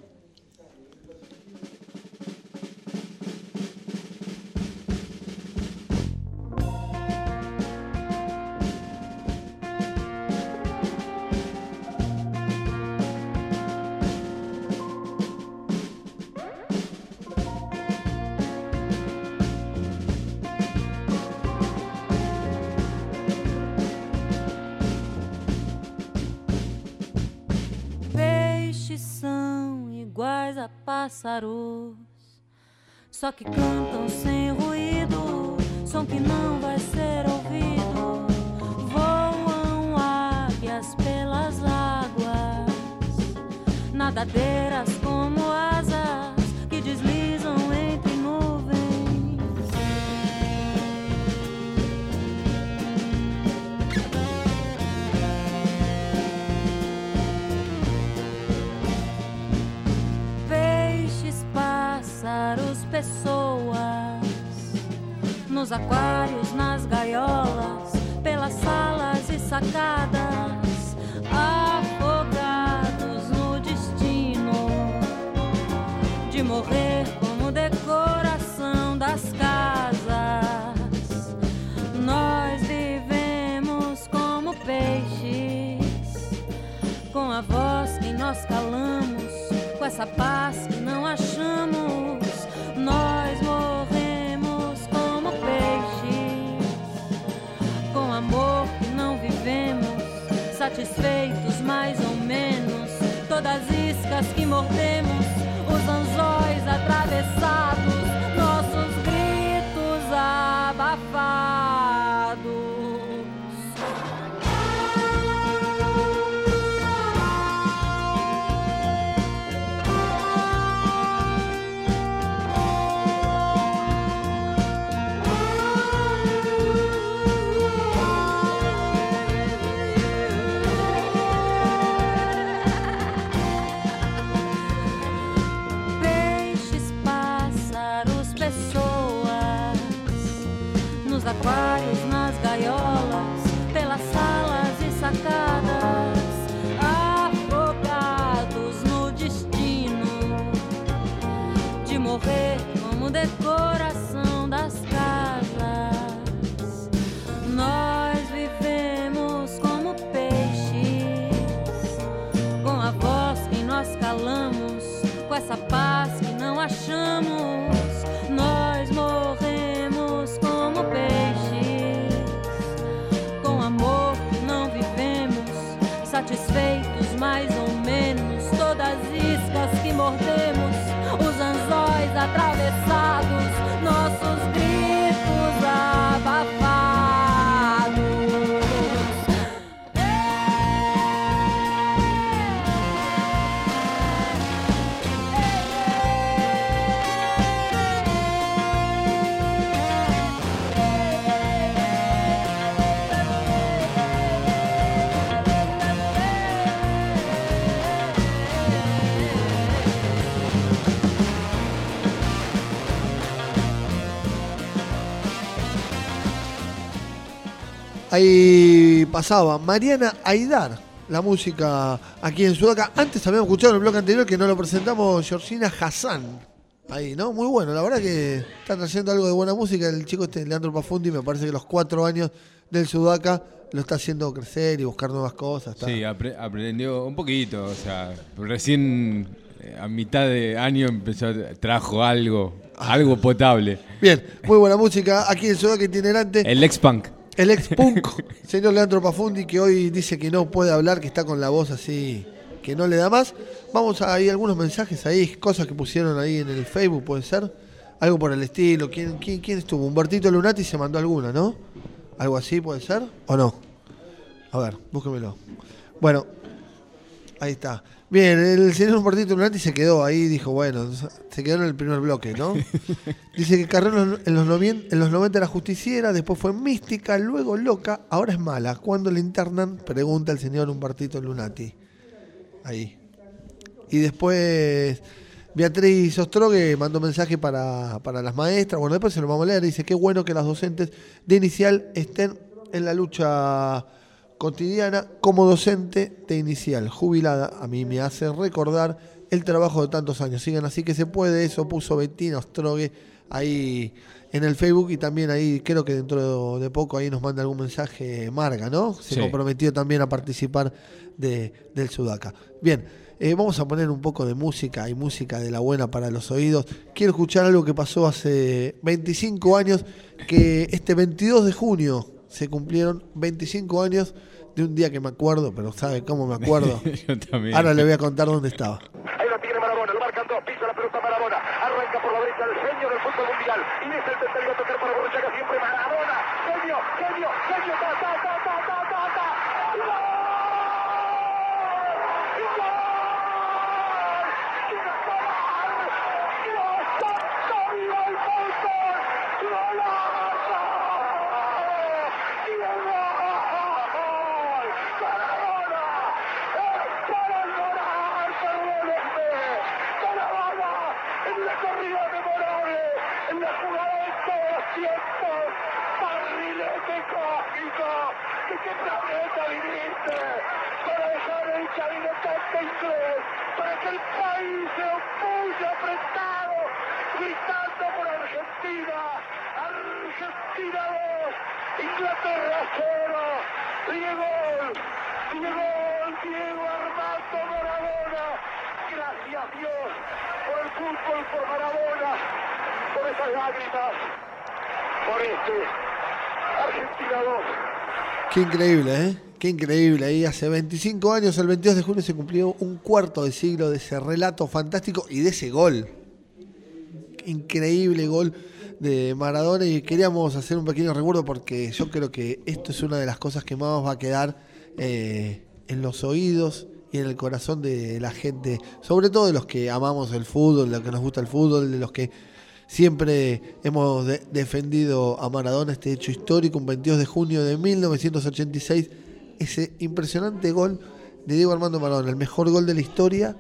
Peixes são iguais a pássaros, só que cantam sem ruído, som que não vai ser ouvido. Voam águias pelas águas, nadadeiras como asas que deslizam entre nuvens. Peixes, pássaros, pessoas, nos aquários, nas gaiolas, pelas salas e sacadas, afogados no destino de morrer como decoração das casas. Nós vivemos como peixes, com a voz que nós calamos, com essa paz que não achamos. Nós morremos como peixes, com amor que não vivemos, satisfeitos mais ou menos. Todas as iscas que mordemos, os anzóis atravessados, nossos gritos abafados. Peixes, pássaros, pessoas, nos aquários, nas gaiolas, pelas salas e sacadas, afogados no destino de morrer como decoração das casas. Nós vivemos como peixes, com a voz que nós calamos, com essa paz que não achamos. Nós morremos como peixes, com amor que não vivemos, satisfeitos mais ou menos. Todas as iscas que mordemos, os anzóis atravessados, nossos gritos abafados. Ahí pasaba Mariana Aidar, la música aquí en Sudaca. Antes habíamos escuchado en el bloque anterior que no lo presentamos, Georgina Hassan. Ahí, ¿no? Muy bueno, la verdad que está trayendo algo de buena música. El chico este, Leandro Pafundi, me parece que los cuatro años del Sudaca lo está haciendo crecer y buscar nuevas cosas. Está. Sí, apre- aprendió un poquito, o sea, recién eh, a mitad de año empezó, a- trajo algo, algo potable. Bien, muy buena música aquí en Sudaca Itinerante. El ex-punk. El ex-punk, señor Leandro Pafundi, que hoy dice que no puede hablar, que está con la voz así, que no le da más. Vamos a ir algunos mensajes ahí, cosas que pusieron ahí en el Facebook, puede ser. Algo por el estilo. ¿Quién, quién, quién estuvo? Humbertito Lunati se mandó alguna, ¿no? Algo así puede ser, ¿o no? A ver, búsquemelo. Bueno, Ahí está. Bien, el señor Humbertito Lunati se quedó ahí, dijo, bueno, se quedó en el primer bloque, ¿no? Dice que Carrero en los, en los noventa era justiciera, después fue mística, luego loca, ahora es mala. ¿Cuándo la internan? Pregunta el señor Humbertito Lunati. Ahí. Y después Beatriz Ostrogue mandó mensaje para, para las maestras. Bueno, después se lo vamos a leer. Dice, qué bueno que las docentes de inicial estén en la lucha cotidiana. Como docente de inicial jubilada, a mí me hace recordar el trabajo de tantos años. Sigan así que se puede, eso puso Bettina Ostrogue ahí en el Facebook, y también ahí creo que dentro de poco ahí nos manda algún mensaje Marga, ¿no? Se sí. comprometió también a participar de, del Sudaca. Bien, eh, vamos a poner un poco de música, y música de la buena para los oídos. Quiero escuchar algo que pasó hace veinticinco años, que este veintidós de junio se cumplieron veinticinco años de un día que me acuerdo, pero ¿sabe cómo me acuerdo? Yo también. Ahora le voy a contar dónde estaba. Ahí lo tiene Maradona, lo marcan dos, pisa la pelota Maradona, arranca por la derecha el genio del fútbol mundial, y es el tercero a tocar para Borruchaga, siempre Maradona, genio, genio, genio, ta, ta, ta, ta, ta, ta, ta, ¡gol! ¿Qué planeta viniste? Para dejar el cabinetante inglés, para que el país se opulle apretado, gritando por Argentina. Argentina dos, Inglaterra cero. Diego, Diego, Diego Armando Maradona. Gracias Dios por el fútbol, por Maradona, por esas lágrimas, por este Argentina dos. Qué increíble, ¿eh? Qué increíble. Ahí hace veinticinco años, el veintidós de junio, se cumplió un cuarto de siglo de ese relato fantástico y de ese gol. Increíble gol de Maradona, y queríamos hacer un pequeño recuerdo porque yo creo que esto es una de las cosas que más va a quedar eh, en los oídos y en el corazón de la gente, sobre todo de los que amamos el fútbol, de los que nos gusta el fútbol, de los que siempre hemos de- defendido a Maradona. Este hecho histórico, un veintidós de junio de mil novecientos ochenta y seis, ese impresionante gol de Diego Armando Maradona, el mejor gol de la historia,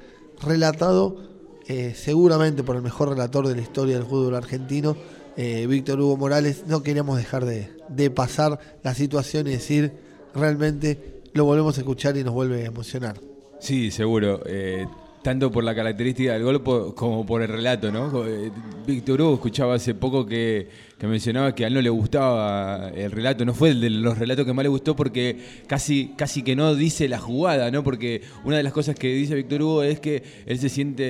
relatado eh, seguramente por el mejor relator de la historia del fútbol argentino, eh, Víctor Hugo Morales. No queríamos dejar de, de pasar la situación y decir, realmente lo volvemos a escuchar y nos vuelve a emocionar. Sí, seguro. Eh, tanto por la característica del gol po- como por el relato, ¿no? Eh, Víctor Hugo, escuchaba hace poco que, que mencionaba que a él no le gustaba el relato. No fue el de los relatos que más le gustó porque casi, casi que no dice la jugada, ¿no? Porque una de las cosas que dice Víctor Hugo es que él se siente,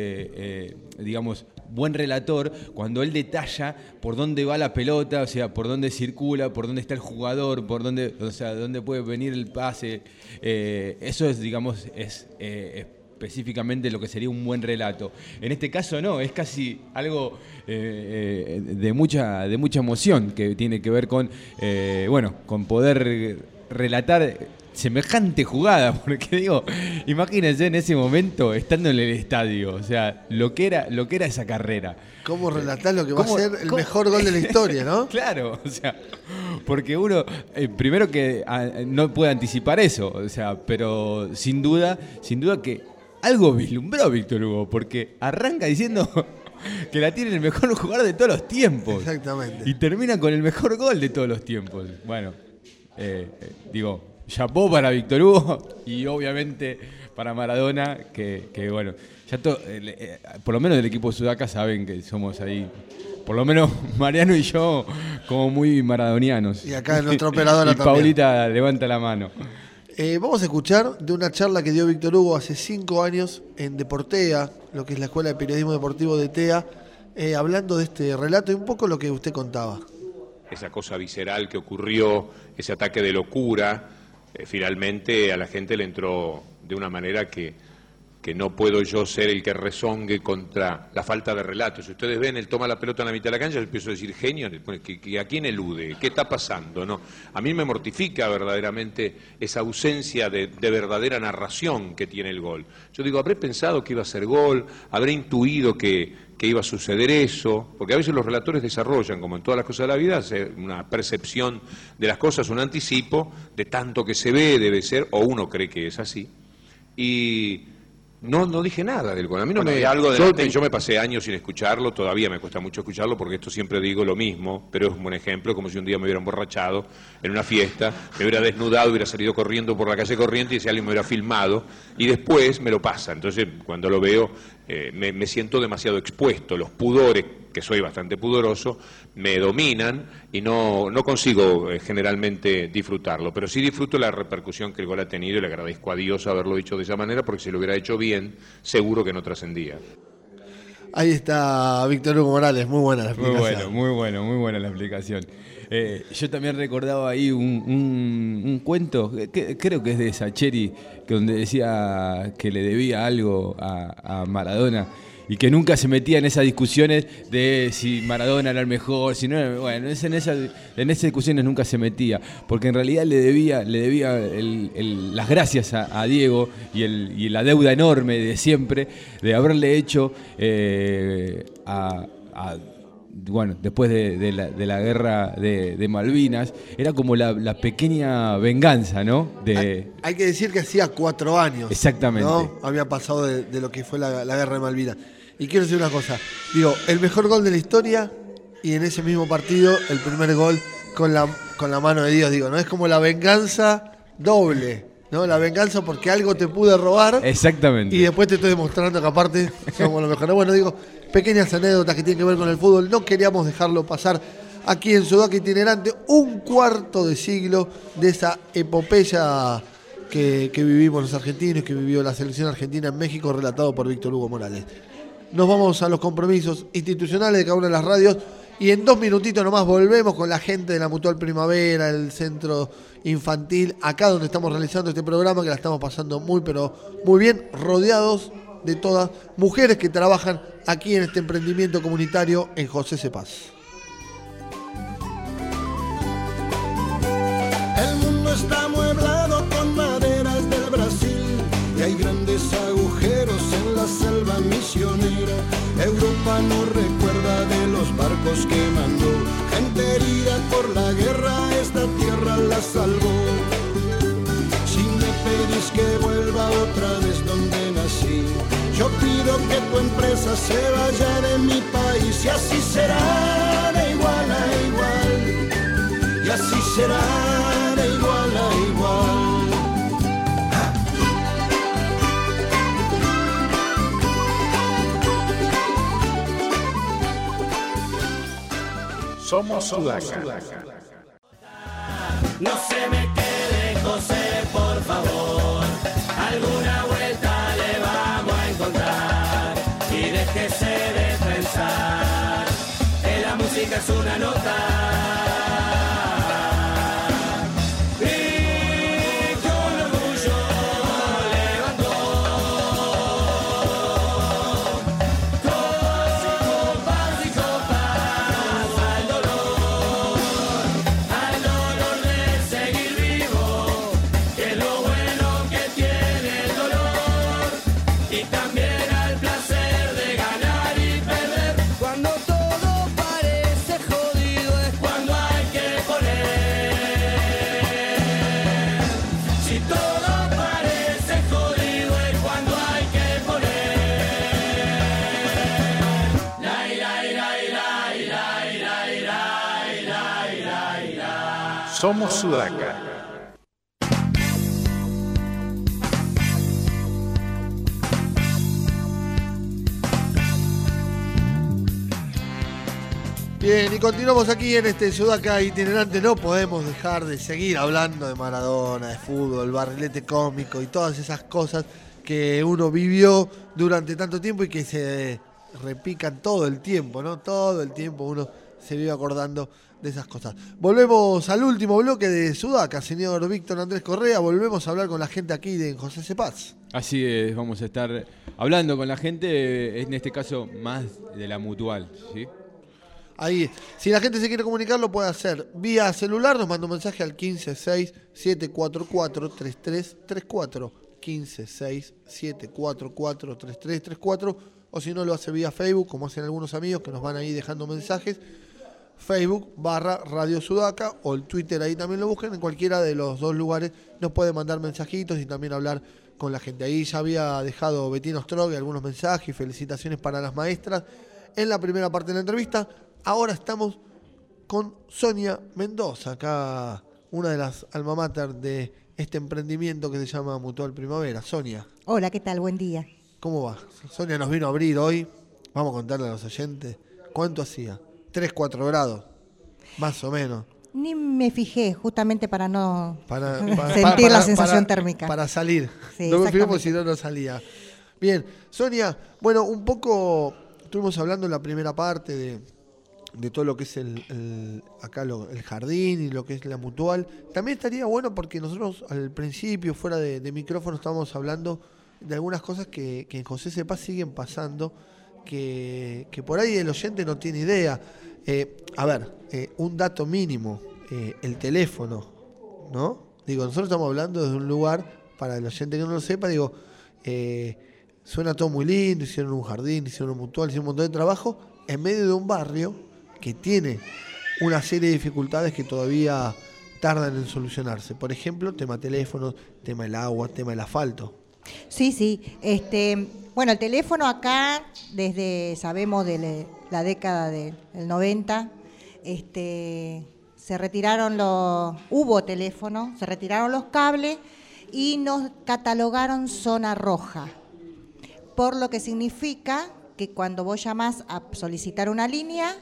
eh, digamos, buen relator cuando él detalla por dónde va la pelota, o sea, por dónde circula, por dónde está el jugador, por dónde, o sea, dónde puede venir el pase. Eh, eso es, digamos, es eh, específicamente lo que sería un buen relato. En este caso no, es casi algo eh, eh, de mucha de mucha emoción, que tiene que ver con, eh, bueno, con poder relatar semejante jugada, porque digo, imagínense en ese momento estando en el estadio, o sea, lo que era, lo que era esa carrera. ¿Cómo relatar lo que va a ¿Cómo- ser el cómo- mejor gol de la historia, no? Claro, o sea, porque uno, eh, primero que ah, no puede anticipar eso, o sea, pero sin duda, sin duda que algo vislumbró Víctor Hugo, porque arranca diciendo que la tiene el mejor jugador de todos los tiempos. Exactamente. Y termina con el mejor gol de todos los tiempos. Bueno, eh, eh, digo, chapó para Víctor Hugo y obviamente para Maradona, que, que bueno, ya to- eh, eh, por lo menos del equipo Sudaca saben que somos ahí, por lo menos Mariano y yo, como muy maradonianos. Y acá nuestra operadora y también. Paulita levanta la mano. Eh, vamos a escuchar de una charla que dio Víctor Hugo hace cinco años en Deportea, lo que es la Escuela de Periodismo Deportivo de T E A, eh, hablando de este relato y un poco lo que usted contaba. Esa cosa visceral que ocurrió, ese ataque de locura, eh, finalmente a la gente le entró de una manera que que no puedo yo ser el que rezongue contra la falta de relatos. Si ustedes ven, él toma la pelota en la mitad de la cancha, yo empiezo a decir, genio, ¿que, que, ¿a quién elude? ¿Qué está pasando? No, a mí me mortifica verdaderamente esa ausencia de, de verdadera narración que tiene el gol. Yo digo, habré pensado que iba a ser gol, habré intuido que, que iba a suceder eso, porque a veces los relatores desarrollan, como en todas las cosas de la vida, una percepción de las cosas, un anticipo de tanto que se ve, debe ser, o uno cree que es así. Y no no dije nada del gol. A mí no Bueno, me y algo de yo, la técnica. yo me pasé años sin escucharlo, todavía me cuesta mucho escucharlo porque esto siempre digo lo mismo, pero es un buen ejemplo, como si un día me hubiera emborrachado en una fiesta, me hubiera desnudado, hubiera salido corriendo por la calle Corrientes y si alguien me hubiera filmado y después me lo pasa. Entonces, cuando lo veo, eh, me, me siento demasiado expuesto. Los pudores, que soy bastante pudoroso, me dominan y no, no consigo eh, generalmente disfrutarlo, pero sí disfruto la repercusión que el gol ha tenido y le agradezco a Dios haberlo hecho de esa manera, porque si lo hubiera hecho bien, seguro que no trascendía. Ahí está Víctor Hugo Morales, muy buena la Muy explicación. bueno, muy bueno, muy buena la explicación. Eh, yo también recordaba ahí un, un, un cuento, que, creo que es de Sacheri, que donde decía que le debía algo a, a Maradona y que nunca se metía en esas discusiones de si Maradona era el mejor, si no era, bueno, en esas, en esas discusiones nunca se metía, porque en realidad le debía, le debía el, el, las gracias a, a Diego y, el, y la deuda enorme de siempre de haberle hecho eh, a, a bueno, después de, de, la, de la guerra de, de Malvinas, era como la, la pequeña venganza, ¿no? De... Hay, hay que decir que hacía cuatro años. Exactamente. ¿No? Había pasado de, de lo que fue la, la guerra de Malvinas. Y quiero decir una cosa, digo, el mejor gol de la historia y en ese mismo partido el primer gol con la, con la mano de Dios, digo, no es como la venganza doble, ¿no? La venganza porque algo te pude robar. Exactamente. Y después te estoy demostrando que aparte somos los mejores. Bueno, digo, pequeñas anécdotas que tienen que ver con el fútbol, no queríamos dejarlo pasar aquí en Sudaca Itinerante, un cuarto de siglo de esa epopeya que, que vivimos los argentinos, que vivió la selección argentina en México, relatado por Víctor Hugo Morales. Nos vamos a los compromisos institucionales de cada una de las radios y en dos minutitos nomás volvemos con la gente de la Mutual Primavera, el centro infantil, acá donde estamos realizando este programa, que la estamos pasando muy pero muy bien, rodeados de todas mujeres que trabajan aquí en este emprendimiento comunitario en José Cepaz. El mundo está amueblado con maderas del Brasil y hay grandes agujeros en la selva misionera. Europa no recuerda de los barcos que mandó, gente herida por la guerra, esta tierra la salvó. Si me pedís que vuelva otra vez donde nací, yo pido que tu empresa se vaya de mi país y así será de igual a igual, y así será de igual a igual. Somos Sudaca. No se me quede, José, por favor. Alguna vuelta le vamos a encontrar. Y déjese de pensar que la música es una nota. Y con orgullo levantó. Copas y copas al dolor, al dolor de seguir vivo, que es lo bueno que tiene el dolor, y también al placer de ganar y perder. Cuando todo parece jodido es cuando hay que poner. Si todo parece jodido es cuando hay que poner. La ira, ira, ira, ira, ira, ira, ira, ira, ira. Somos Sudaca. Bien, y continuamos aquí en este Sudaca Itinerante. No podemos dejar de seguir hablando de Maradona, de fútbol, barrilete cómico y todas esas cosas que uno vivió durante tanto tiempo y que se repican todo el tiempo, ¿no? Todo el tiempo uno se vive acordando de esas cosas. Volvemos al último bloque de Sudaca, señor Víctor Andrés Correa. Volvemos a hablar con la gente aquí de José C. Paz. Así es, vamos a estar hablando con la gente, en este caso más de la mutual, ¿sí? Ahí, si la gente se quiere comunicar, lo puede hacer vía celular, nos manda un mensaje al quince seis siete cuatro cuatro tres tres tres cuatro, quince seis siete cuatro cuatro tres tres tres cuatro, o si no lo hace vía Facebook, como hacen algunos amigos que nos van ahí dejando mensajes, Facebook barra Radio Sudaca, o el Twitter, ahí también lo busquen, en cualquiera de los dos lugares nos puede mandar mensajitos y también hablar con la gente. Ahí ya había dejado Bettino Strogue algunos mensajes y felicitaciones para las maestras en la primera parte de la entrevista. Ahora estamos con Sonia Mendoza, acá una de las alma mater de este emprendimiento que se llama Mutual Primavera. Sonia. Hola, ¿qué tal? Buen día. ¿Cómo va? Sonia nos vino a abrir hoy. Vamos a contarle a los oyentes cuánto hacía. tres, cuatro grados, más o menos. Ni me fijé, justamente para no para, sentir para, la para, sensación para, térmica. Para salir. Sí, no me fijé porque si no, no salía. Bien, Sonia, bueno, un poco estuvimos hablando en la primera parte de, de todo lo que es el, el acá lo, el jardín y lo que es la mutual. También estaría bueno porque nosotros al principio, fuera de, de micrófono, estábamos hablando de algunas cosas que, que en José C. Paz siguen pasando, que, que por ahí el oyente no tiene idea. Eh, a ver, eh, un dato mínimo, eh, el teléfono, ¿no? Digo, nosotros estamos hablando desde un lugar, para el oyente que no lo sepa, digo, eh, suena todo muy lindo, hicieron un jardín, hicieron un mutual, hicieron un montón de trabajo, en medio de un barrio que tiene una serie de dificultades que todavía tardan en solucionarse. Por ejemplo, tema teléfonos, tema del agua, tema del asfalto. Sí, sí. Este, bueno, el teléfono acá, desde, sabemos, de la década del noventa, este, se retiraron los, hubo teléfono, se retiraron los cables y nos catalogaron zona roja, por lo que significa que cuando vos llamás a solicitar una línea,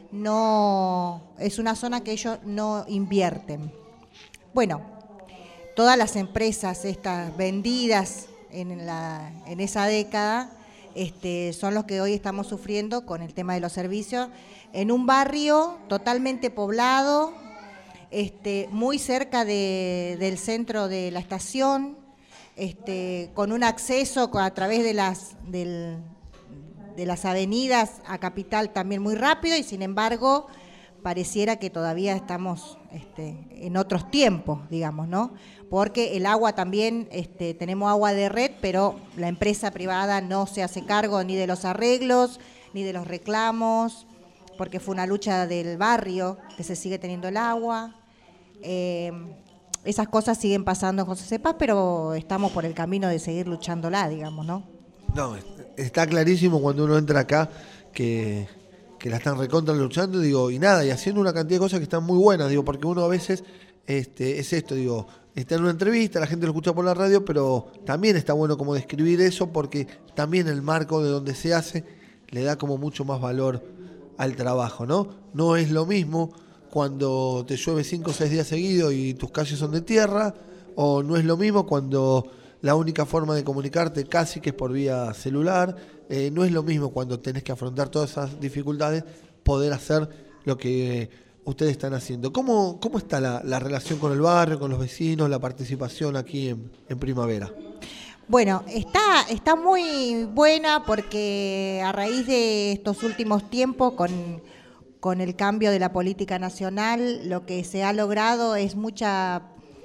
no es una zona que ellos no invierten. Bueno, todas las empresas estas vendidas en, la, en esa década este, son los que hoy estamos sufriendo con el tema de los servicios en un barrio totalmente poblado, este, muy cerca de, del centro de la estación, este, con un acceso a través de las, del, de las avenidas a Capital también muy rápido, y sin embargo pareciera que todavía estamos este, en otros tiempos, digamos, ¿no? Porque el agua también, este, tenemos agua de red, pero la empresa privada no se hace cargo ni de los arreglos, ni de los reclamos, porque fue una lucha del barrio que se sigue teniendo el agua. Eh, esas cosas siguen pasando en José C. Paz, pero estamos por el camino de seguir luchándola, digamos, ¿no? No, está clarísimo cuando uno entra acá que, que la están recontra luchando, digo, y nada, y haciendo una cantidad de cosas que están muy buenas, digo, porque uno a veces este, es esto, digo, está en una entrevista, la gente lo escucha por la radio, pero también está bueno como describir eso, porque también el marco de donde se hace le da como mucho más valor al trabajo, ¿no? No es lo mismo cuando te llueve cinco o seis días seguidos y tus calles son de tierra, o no es lo mismo cuando la única forma de comunicarte casi que es por vía celular, eh, no es lo mismo cuando tenés que afrontar todas esas dificultades, poder hacer lo que ustedes están haciendo. ¿Cómo, cómo está la, la relación con el barrio, con los vecinos, la participación aquí en, en Primavera? Bueno, está, está muy buena porque a raíz de estos últimos tiempos, con, con el cambio de la política nacional, lo que se ha logrado es mucha,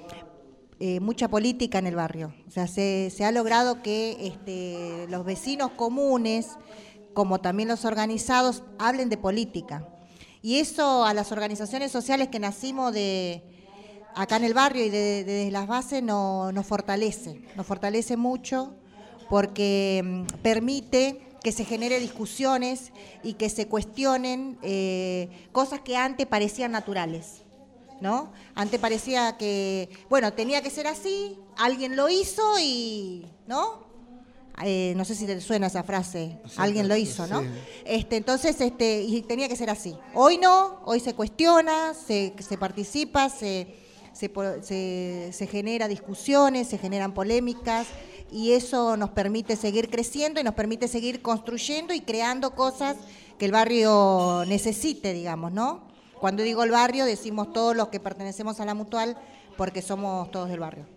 eh, mucha política en el barrio. O sea, se, se ha logrado que este, los vecinos comunes, como también los organizados, hablen de política. Y eso a las organizaciones sociales que nacimos de acá en el barrio y desde de, de las bases no, nos fortalece, nos fortalece mucho porque mm, permite que se genere discusiones y que se cuestionen eh, cosas que antes parecían naturales, ¿no? Antes parecía que, bueno, tenía que ser así, alguien lo hizo y, ¿no? Eh, no sé si te suena esa frase, sí, alguien lo hizo, ¿no? Sí. Este, entonces, este, y tenía que ser así. Hoy no, hoy se cuestiona, se, se participa, se, se, se, se genera discusiones, se generan polémicas, y eso nos permite seguir creciendo y nos permite seguir construyendo y creando cosas que el barrio necesite, digamos, ¿no? cuando digo el barrio, decimos todos los que pertenecemos a la Mutual, porque somos todos del barrio.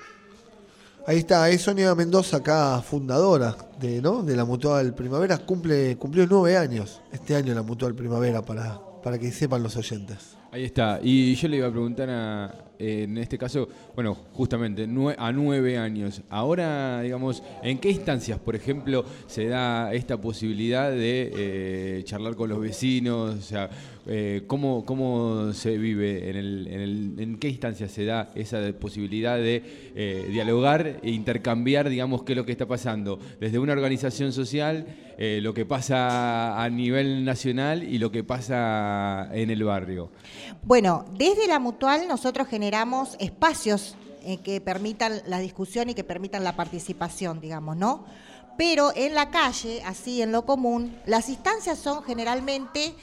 Ahí está, es Sonia Mendoza, acá fundadora de, ¿no? de la Mutual Primavera. Cumple, cumplió nueve años este año la Mutual Primavera, para, para que sepan los oyentes. Ahí está. Y yo le iba a preguntar a, eh, en este caso, bueno, justamente nue- a nueve años. Ahora, digamos, ¿en qué instancias, por ejemplo, se da esta posibilidad de eh, charlar con los vecinos? O sea, eh, ¿cómo, cómo se vive? En, el, en, el, ¿En qué instancias se da esa posibilidad de eh, dialogar e intercambiar, digamos, qué es lo que está pasando? Desde una organización social, eh, lo que pasa a nivel nacional y lo que pasa en el barrio. Bueno, desde la Mutual nosotros generamos espacios eh, que permitan la discusión y que permitan la participación, digamos, ¿no? Pero en la calle, así en lo común, las instancias son generalmente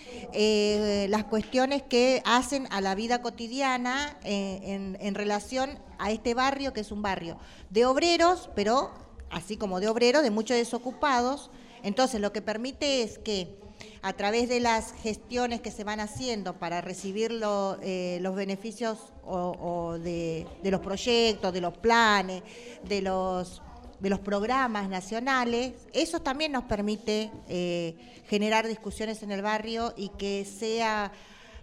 eh, las cuestiones que hacen a la vida cotidiana eh, en, en relación a este barrio, que es un barrio de obreros, pero así como de obreros, de muchos desocupados. Entonces, lo que permite es que a través de las gestiones que se van haciendo para recibir lo, eh, los beneficios o, o de, de los proyectos, de los planes, de los, de los programas nacionales, eso también nos permite eh, generar discusiones en el barrio y que sea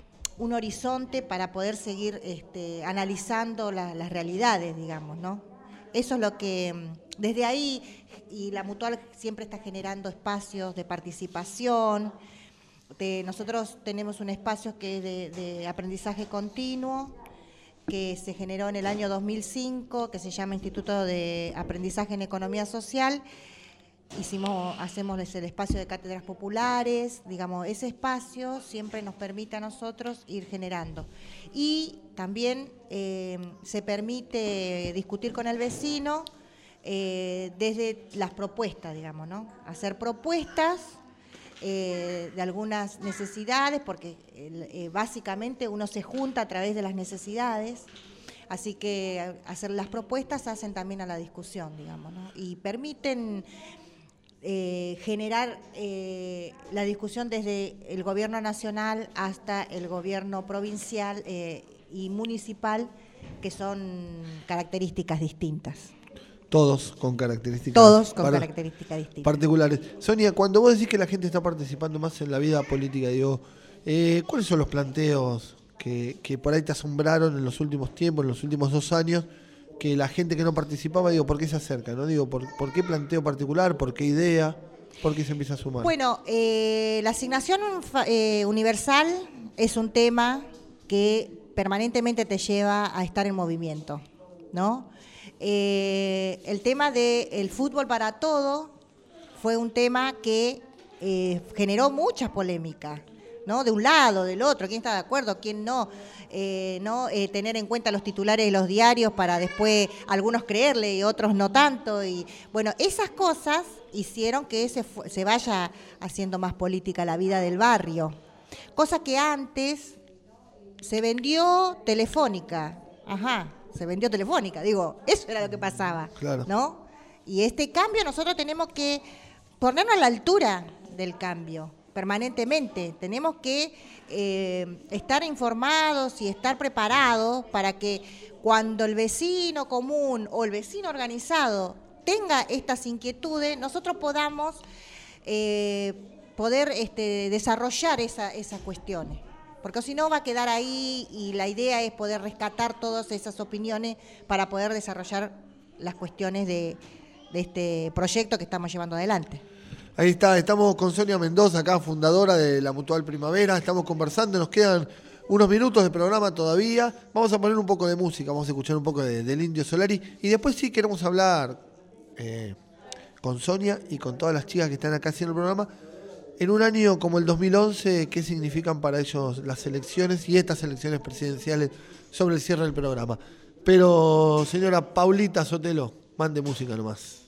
un horizonte para poder seguir este, analizando la, las realidades, digamos, ¿no? Eso es lo que, desde ahí, y la Mutual siempre está generando espacios de participación. De, nosotros tenemos un espacio que es de, de aprendizaje continuo, que se generó en el año dos mil cinco, que se llama Instituto de Aprendizaje en Economía Social. Hicimos, hacemos el espacio de cátedras populares, digamos, ese espacio siempre nos permite a nosotros ir generando. Y también eh, se permite discutir con el vecino eh, desde las propuestas, digamos, ¿no? Hacer propuestas eh, de algunas necesidades, porque eh, básicamente uno se junta a través de las necesidades. Así que hacer las propuestas hacen también a la discusión, digamos, ¿no? Y permiten eh, generar eh, la discusión desde el gobierno nacional hasta el gobierno provincial eh, y municipal, que son características distintas. Todos con características Todos con para- características distintas. particulares. Sonia, cuando vos decís que la gente está participando más en la vida política, digo, eh, ¿cuáles son los planteos que, que por ahí te asombraron en los últimos tiempos, en los últimos dos años, que la gente que no participaba, digo, ¿por qué se acerca? ¿No? Digo, ¿por, por qué planteo particular? ¿Por qué idea? ¿Por qué se empieza a sumar? Bueno, eh, la asignación fa- eh, universal es un tema que permanentemente te lleva a estar en movimiento, ¿no? Eh, el tema del fútbol para todo fue un tema que eh, generó mucha polémica, ¿no? De un lado, del otro, quién está de acuerdo, quién no, eh, no eh, tener en cuenta los titulares de los diarios para después algunos creerle y otros no tanto. Y bueno, esas cosas hicieron que se, fu- se vaya haciendo más política la vida del barrio, cosa que antes se vendió Telefónica, ajá, se vendió Telefónica, digo, eso era lo que pasaba, Claro. ¿no? Y este cambio nosotros tenemos que ponernos a la altura del cambio permanentemente. Tenemos que eh, estar informados y estar preparados para que cuando el vecino común o el vecino organizado tenga estas inquietudes, nosotros podamos eh, poder este, desarrollar esa, esas cuestiones. Porque si no va a quedar ahí, y la idea es poder rescatar todas esas opiniones para poder desarrollar las cuestiones de, de este proyecto que estamos llevando adelante. Ahí está, estamos con Sonia Mendoza, acá fundadora de la Mutual Primavera, estamos conversando, nos quedan unos minutos de programa todavía, vamos a poner un poco de música, vamos a escuchar un poco de, del Indio Solari, y después sí queremos hablar eh, con Sonia y con todas las chicas que están acá haciendo el programa, en un año como el dos mil once, ¿qué significan para ellos las elecciones y estas elecciones presidenciales sobre el cierre del programa? Pero, señora Paulita Sotelo, mande música nomás.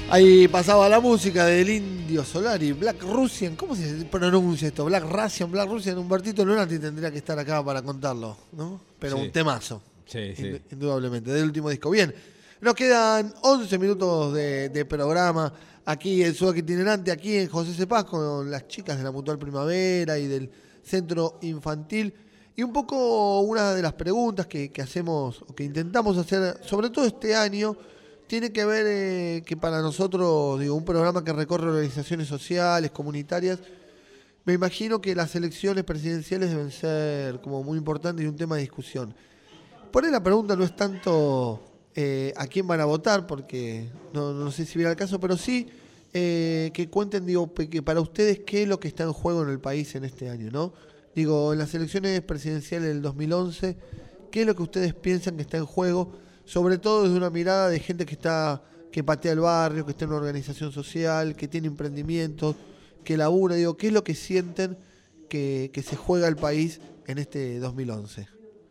Ahí pasaba la música del Indio Solari, Black Russian, ¿cómo se pronuncia esto? Black Russian, Black Russian, Humbertito Lunati tendría que estar acá para contarlo, ¿no? Pero Sí. un temazo, Sí, sí. ind- indudablemente, del último disco. Bien, nos quedan once minutos de, de programa aquí en Sudaca Itinerante, aquí en José Cepaz, con las chicas de la Mutual Primavera y del Centro Infantil. Y un poco una de las preguntas que, que hacemos, o que intentamos hacer, sobre todo este año, tiene que ver eh, que para nosotros, digo, un programa que recorre organizaciones sociales, comunitarias, me imagino que las elecciones presidenciales deben ser como muy importantes y un tema de discusión. Por ahí la pregunta no es tanto eh, a quién van a votar, porque no, no sé si viene al caso, pero sí eh, que cuenten, digo, pe- que para ustedes qué es lo que está en juego en el país en este año, ¿no? Digo, en las elecciones presidenciales del dos mil once, ¿qué es lo que ustedes piensan que está en juego? Sobre todo desde una mirada de gente que está que patea el barrio, que está en una organización social, que tiene emprendimientos, que labura. Digo, ¿qué es lo que sienten que, que se juega el país en este dos mil once?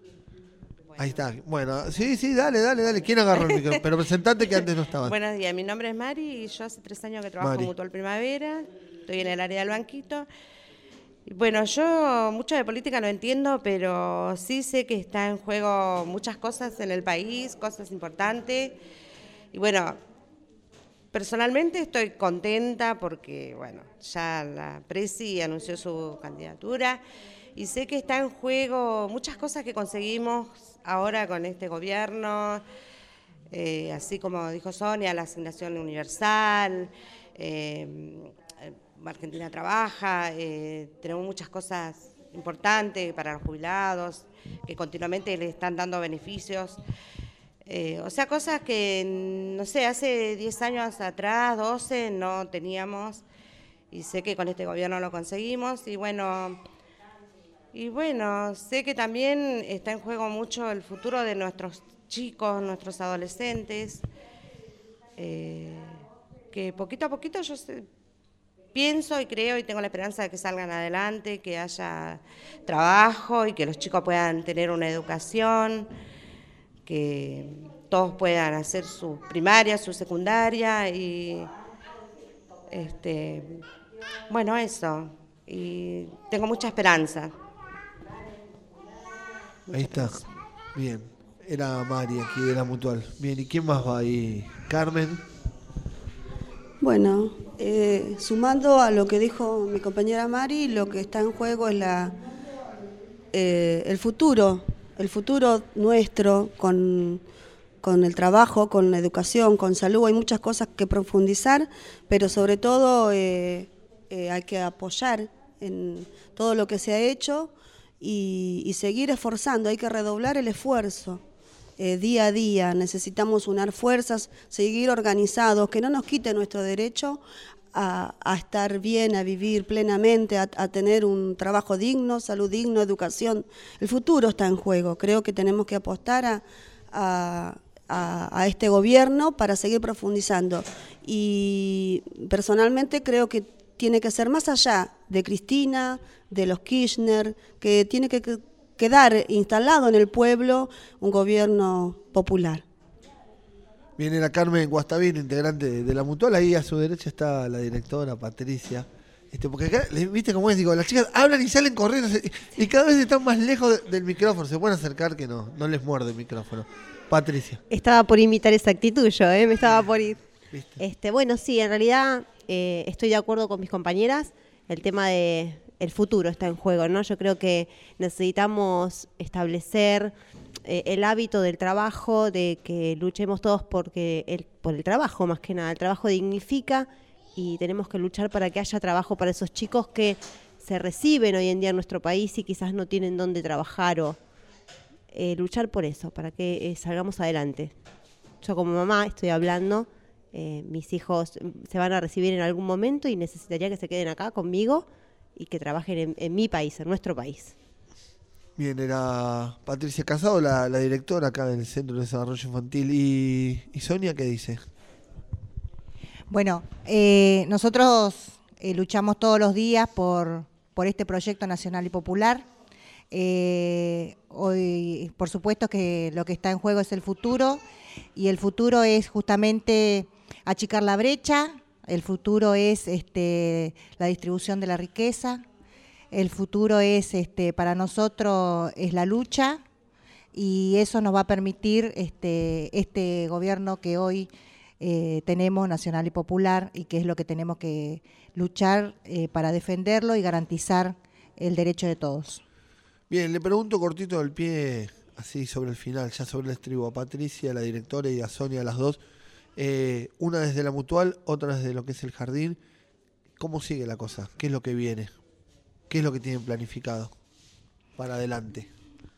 Ahí está. Bueno, sí, sí, dale, dale, dale. ¿Quién agarra el micrófono? Pero presentate que antes no estabas. Buenos días, mi nombre es Mari y yo hace tres años que trabajo Mari. en Mutual Primavera, estoy en el área del banquito. Y bueno, yo mucho de política no entiendo, pero sí sé que está en juego muchas cosas en el país, cosas importantes. Y bueno, personalmente estoy contenta porque, bueno, ya la Presi anunció su candidatura y sé que está en juego muchas cosas que conseguimos ahora con este gobierno, eh, así como dijo Sonia, la asignación universal, eh, Argentina Trabaja, eh, tenemos muchas cosas importantes para los jubilados, que continuamente les están dando beneficios. Eh, o sea, cosas que, no sé, hace diez años atrás, doce, no teníamos, y sé que con este gobierno lo conseguimos, y bueno, y bueno, sé que también está en juego mucho el futuro de nuestros chicos, nuestros adolescentes, eh, que poquito a poquito yo sé, pienso y creo y tengo la esperanza de que salgan adelante, que haya trabajo y que los chicos puedan tener una educación, que todos puedan hacer su primaria, su secundaria y este, bueno, eso. Y tengo mucha esperanza. Ahí está. Bien. Era Mari aquí de la Mutual. Bien, ¿y quién más va ahí? Carmen. Bueno, eh, sumando a lo que dijo mi compañera Mari, lo que está en juego es la eh, el futuro, el futuro nuestro con, con el trabajo, con la educación, con salud. Hay muchas cosas que profundizar, pero sobre todo eh, eh, hay que apoyar en todo lo que se ha hecho y, y seguir esforzando, hay que redoblar el esfuerzo. Eh, día a día, necesitamos unar fuerzas, seguir organizados, que no nos quite nuestro derecho a, a estar bien, a vivir plenamente, a, a tener un trabajo digno, salud digno, educación. El futuro está en juego, creo que tenemos que apostar a, a, a, a este gobierno para seguir profundizando. Y personalmente creo que tiene que ser más allá de Cristina, de los Kirchner, que tiene que quedar instalado en el pueblo un gobierno popular. Viene la Carmen Guastavino, integrante de, de la Mutual. Ahí a su derecha está la directora Patricia. Este, porque acá, viste cómo es, digo, las chicas hablan y salen corriendo y, y cada vez están más lejos de, del micrófono. Se pueden acercar que no, no les muerde el micrófono. Patricia. Estaba por imitar esa actitud yo, ¿eh? Me estaba por ir. Este, bueno, sí, en realidad eh, estoy de acuerdo con mis compañeras. El tema de el futuro está en juego, ¿no? Yo creo que necesitamos establecer eh, el hábito del trabajo, de que luchemos todos porque el, por el trabajo, más que nada. El trabajo dignifica y tenemos que luchar para que haya trabajo para esos chicos que se reciben hoy en día en nuestro país y quizás no tienen dónde trabajar o eh, luchar por eso, para que eh, salgamos adelante. Yo como mamá estoy hablando, eh, mis hijos se van a recibir en algún momento y necesitaría que se queden acá conmigo y que trabajen en, en mi país, en nuestro país. Bien, era Patricia Casado, la, la directora acá del Centro de Desarrollo Infantil. ¿Y, y Sonia qué dice? Bueno, eh, nosotros eh, luchamos todos los días por, por este proyecto nacional y popular. Eh, hoy, por supuesto que lo que está en juego es el futuro, y el futuro es justamente achicar la brecha, el futuro es este, la distribución de la riqueza, el futuro es este, para nosotros es la lucha, y eso nos va a permitir este, este gobierno que hoy eh, tenemos, nacional y popular, y que es lo que tenemos que luchar eh, para defenderlo y garantizar el derecho de todos. Bien, le pregunto cortito del pie, así sobre el final, ya sobre el estribo, a Patricia, la directora, y a Sonia, las dos, eh, una desde la Mutual, otra desde lo que es el Jardín. ¿Cómo sigue la cosa? ¿Qué es lo que viene? ¿Qué es lo que tienen planificado para adelante?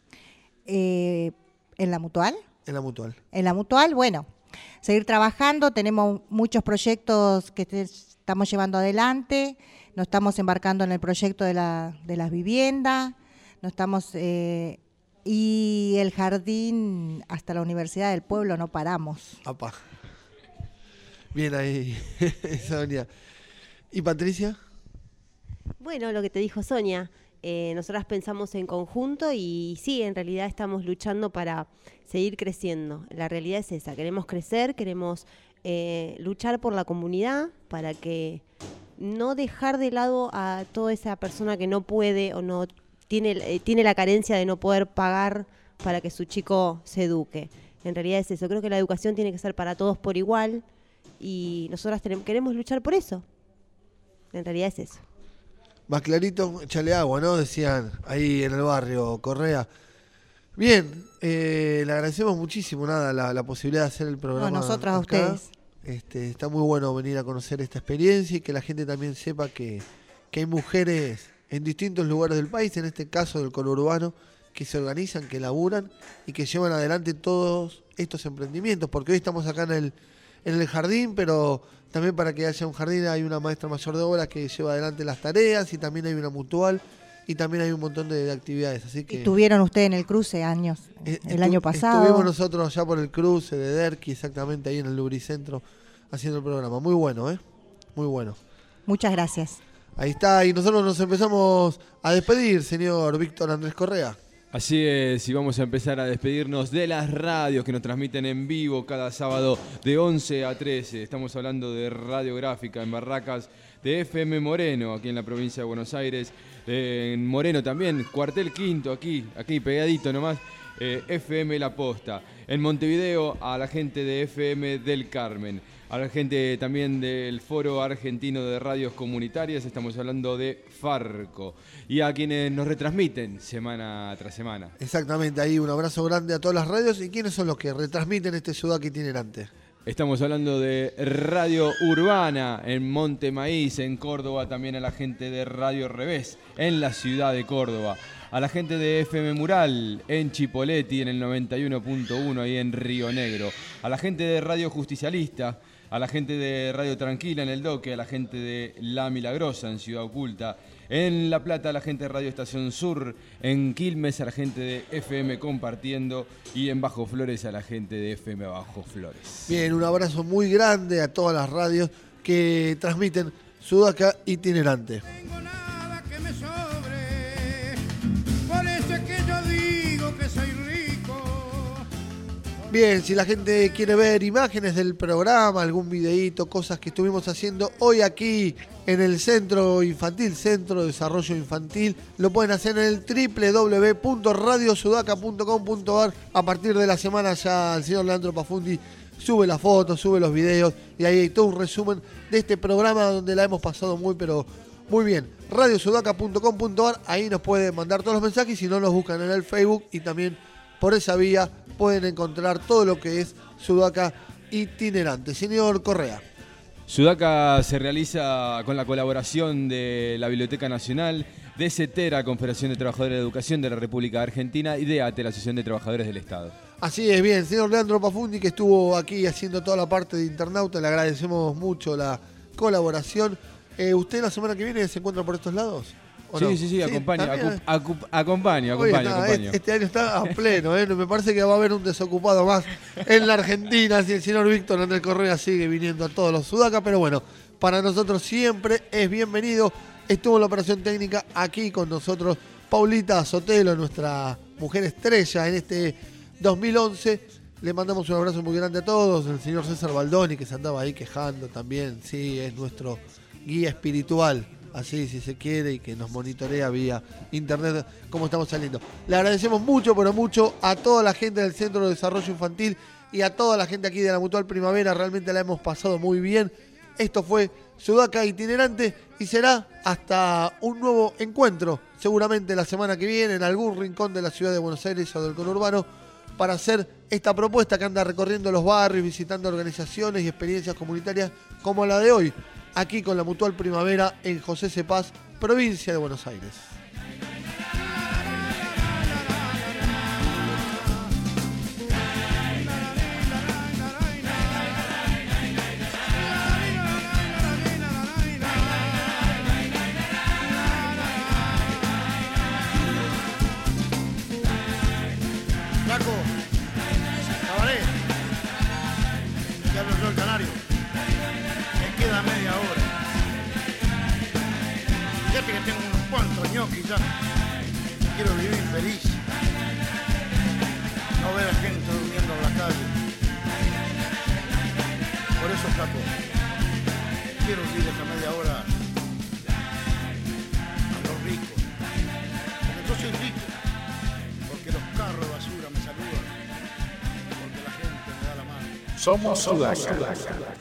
Eh, ¿En la Mutual? En la Mutual. En la Mutual, bueno, seguir trabajando, tenemos muchos proyectos que te, estamos llevando adelante, nos estamos embarcando en el proyecto de, la, de las viviendas, nos estamos eh, y el Jardín hasta la Universidad del Pueblo no paramos. Apa. Bien ahí, Sonia. ¿Y Patricia? Bueno, lo que te dijo Sonia, eh, nosotras pensamos en conjunto y sí, en realidad estamos luchando para seguir creciendo. La realidad es esa, queremos crecer, queremos eh, luchar por la comunidad para que no dejar de lado a toda esa persona que no puede o no tiene, eh, tiene la carencia de no poder pagar para que su chico se eduque. En realidad es eso, creo que la educación tiene que ser para todos por igual y nosotras tenemos, queremos luchar por eso. En realidad es eso. Más clarito, échale agua, ¿no? Decían ahí en el barrio Correa. Bien, eh, le agradecemos muchísimo nada la, la posibilidad de hacer el programa. No, nosotros acá. a ustedes. Este, está muy bueno venir a conocer esta experiencia y que la gente también sepa que, que hay mujeres en distintos lugares del país, en este caso del conurbano, que se organizan, que laburan y que llevan adelante todos estos emprendimientos, porque hoy estamos acá en el, en el jardín, pero también para que haya un jardín hay una maestra mayor de obras que lleva adelante las tareas y también hay una mutual y también hay un montón de, de actividades. Así que ¿Y tuvieron ustedes en el cruce años, eh, el estu- año pasado? Estuvimos nosotros allá por el cruce de Derqui, exactamente ahí en el Lubricentro, haciendo el programa. Muy bueno, ¿eh? Muy bueno. Muchas gracias. Ahí está, y nosotros nos empezamos a despedir, señor Víctor Andrés Correa. Así es, y vamos a empezar a despedirnos de las radios que nos transmiten en vivo cada sábado de once a trece. Estamos hablando de Radiográfica en Barracas, de F M Moreno, aquí en la provincia de Buenos Aires, eh, en Moreno también, Cuartel Quinto, aquí, aquí pegadito nomás, eh, F M La Posta. En Montevideo, a la gente de F M del Carmen. A la gente también del Foro Argentino de Radios Comunitarias, estamos hablando de Farco. Y a quienes nos retransmiten semana tras semana. Exactamente, ahí un abrazo grande a todas las radios. ¿Y quiénes son los que retransmiten este Sudaca itinerante? Estamos hablando de Radio Urbana en Monte Maíz, en Córdoba, también a la gente de Radio Revés, en la ciudad de Córdoba. A la gente de F M Mural en Chipoleti, en el noventa y uno punto uno, ahí en Río Negro. A la gente de Radio Justicialista, a la gente de Radio Tranquila en El Doque, a la gente de La Milagrosa en Ciudad Oculta, en La Plata a la gente de Radio Estación Sur, en Quilmes a la gente de F M Compartiendo y en Bajo Flores a la gente de F M Bajo Flores. Bien, un abrazo muy grande a todas las radios que transmiten Sudaca itinerante. Que me sobre, por eso es que yo digo que soy rico. Bien, si la gente quiere ver imágenes del programa, algún videíto, cosas que estuvimos haciendo hoy aquí en el Centro Infantil, Centro de Desarrollo Infantil, lo pueden hacer en el doble u doble u doble u punto radio sudaca punto com punto a r. A partir de la semana ya el señor Leandro Pafundi sube las fotos, sube los videos y ahí hay todo un resumen de este programa donde la hemos pasado muy, pero muy bien. radio sudaca punto com punto a r, ahí nos pueden mandar todos los mensajes y si no los buscan en el Facebook y también por esa vía pueden encontrar todo lo que es Sudaca itinerante. Señor Correa. Sudaca se realiza con la colaboración de la Biblioteca Nacional, de CETERA, Confederación de Trabajadores de Educación de la República Argentina, y de ATE, la Asociación de Trabajadores del Estado. Así es, bien. Señor Leandro Pafundi, que estuvo aquí haciendo toda la parte de internauta, le agradecemos mucho la colaboración. Eh, ¿Usted la semana que viene se encuentra por estos lados? Sí, no? sí, sí, acompaño, acu- acu- acompaño, Oye, acompaño, nada, acompaño. Este año está a pleno, ¿eh? Me parece que va a haber un desocupado más en la Argentina si el señor Víctor Andrés Correa sigue viniendo a todos los Sudaca, pero bueno, para nosotros siempre es bienvenido. Estuvo en la operación técnica aquí con nosotros Paulita Sotelo, nuestra mujer estrella en este dos mil once. Le mandamos un abrazo muy grande a todos. El señor César Baldoni, que se andaba ahí quejando también. Sí, es nuestro guía espiritual, así si se quiere, y que nos monitorea vía internet cómo estamos saliendo. Le agradecemos mucho, pero mucho a toda la gente del Centro de Desarrollo Infantil y a toda la gente aquí de la Mutual Primavera. Realmente la hemos pasado muy bien. Esto fue Sudaca Itinerante y será hasta un nuevo encuentro, seguramente la semana que viene, en algún rincón de la ciudad de Buenos Aires o del conurbano, para hacer esta propuesta que anda recorriendo los barrios, visitando organizaciones y experiencias comunitarias como la de hoy, aquí con la Mutual Primavera en José Cepaz, provincia de Buenos Aires. Flaco, Cabaret, ya hablo yo el canario. Me queda media hora. Fíjate que tengo unos cuantos ñoquis ya. Quiero vivir feliz. No ver a gente durmiendo en la calle. Por eso, Flaco, quiero vivir esa media hora a los ricos. Porque yo soy rico. Porque los carros de basura me saludan. Porque la gente me da la mano. Somos Sudaca.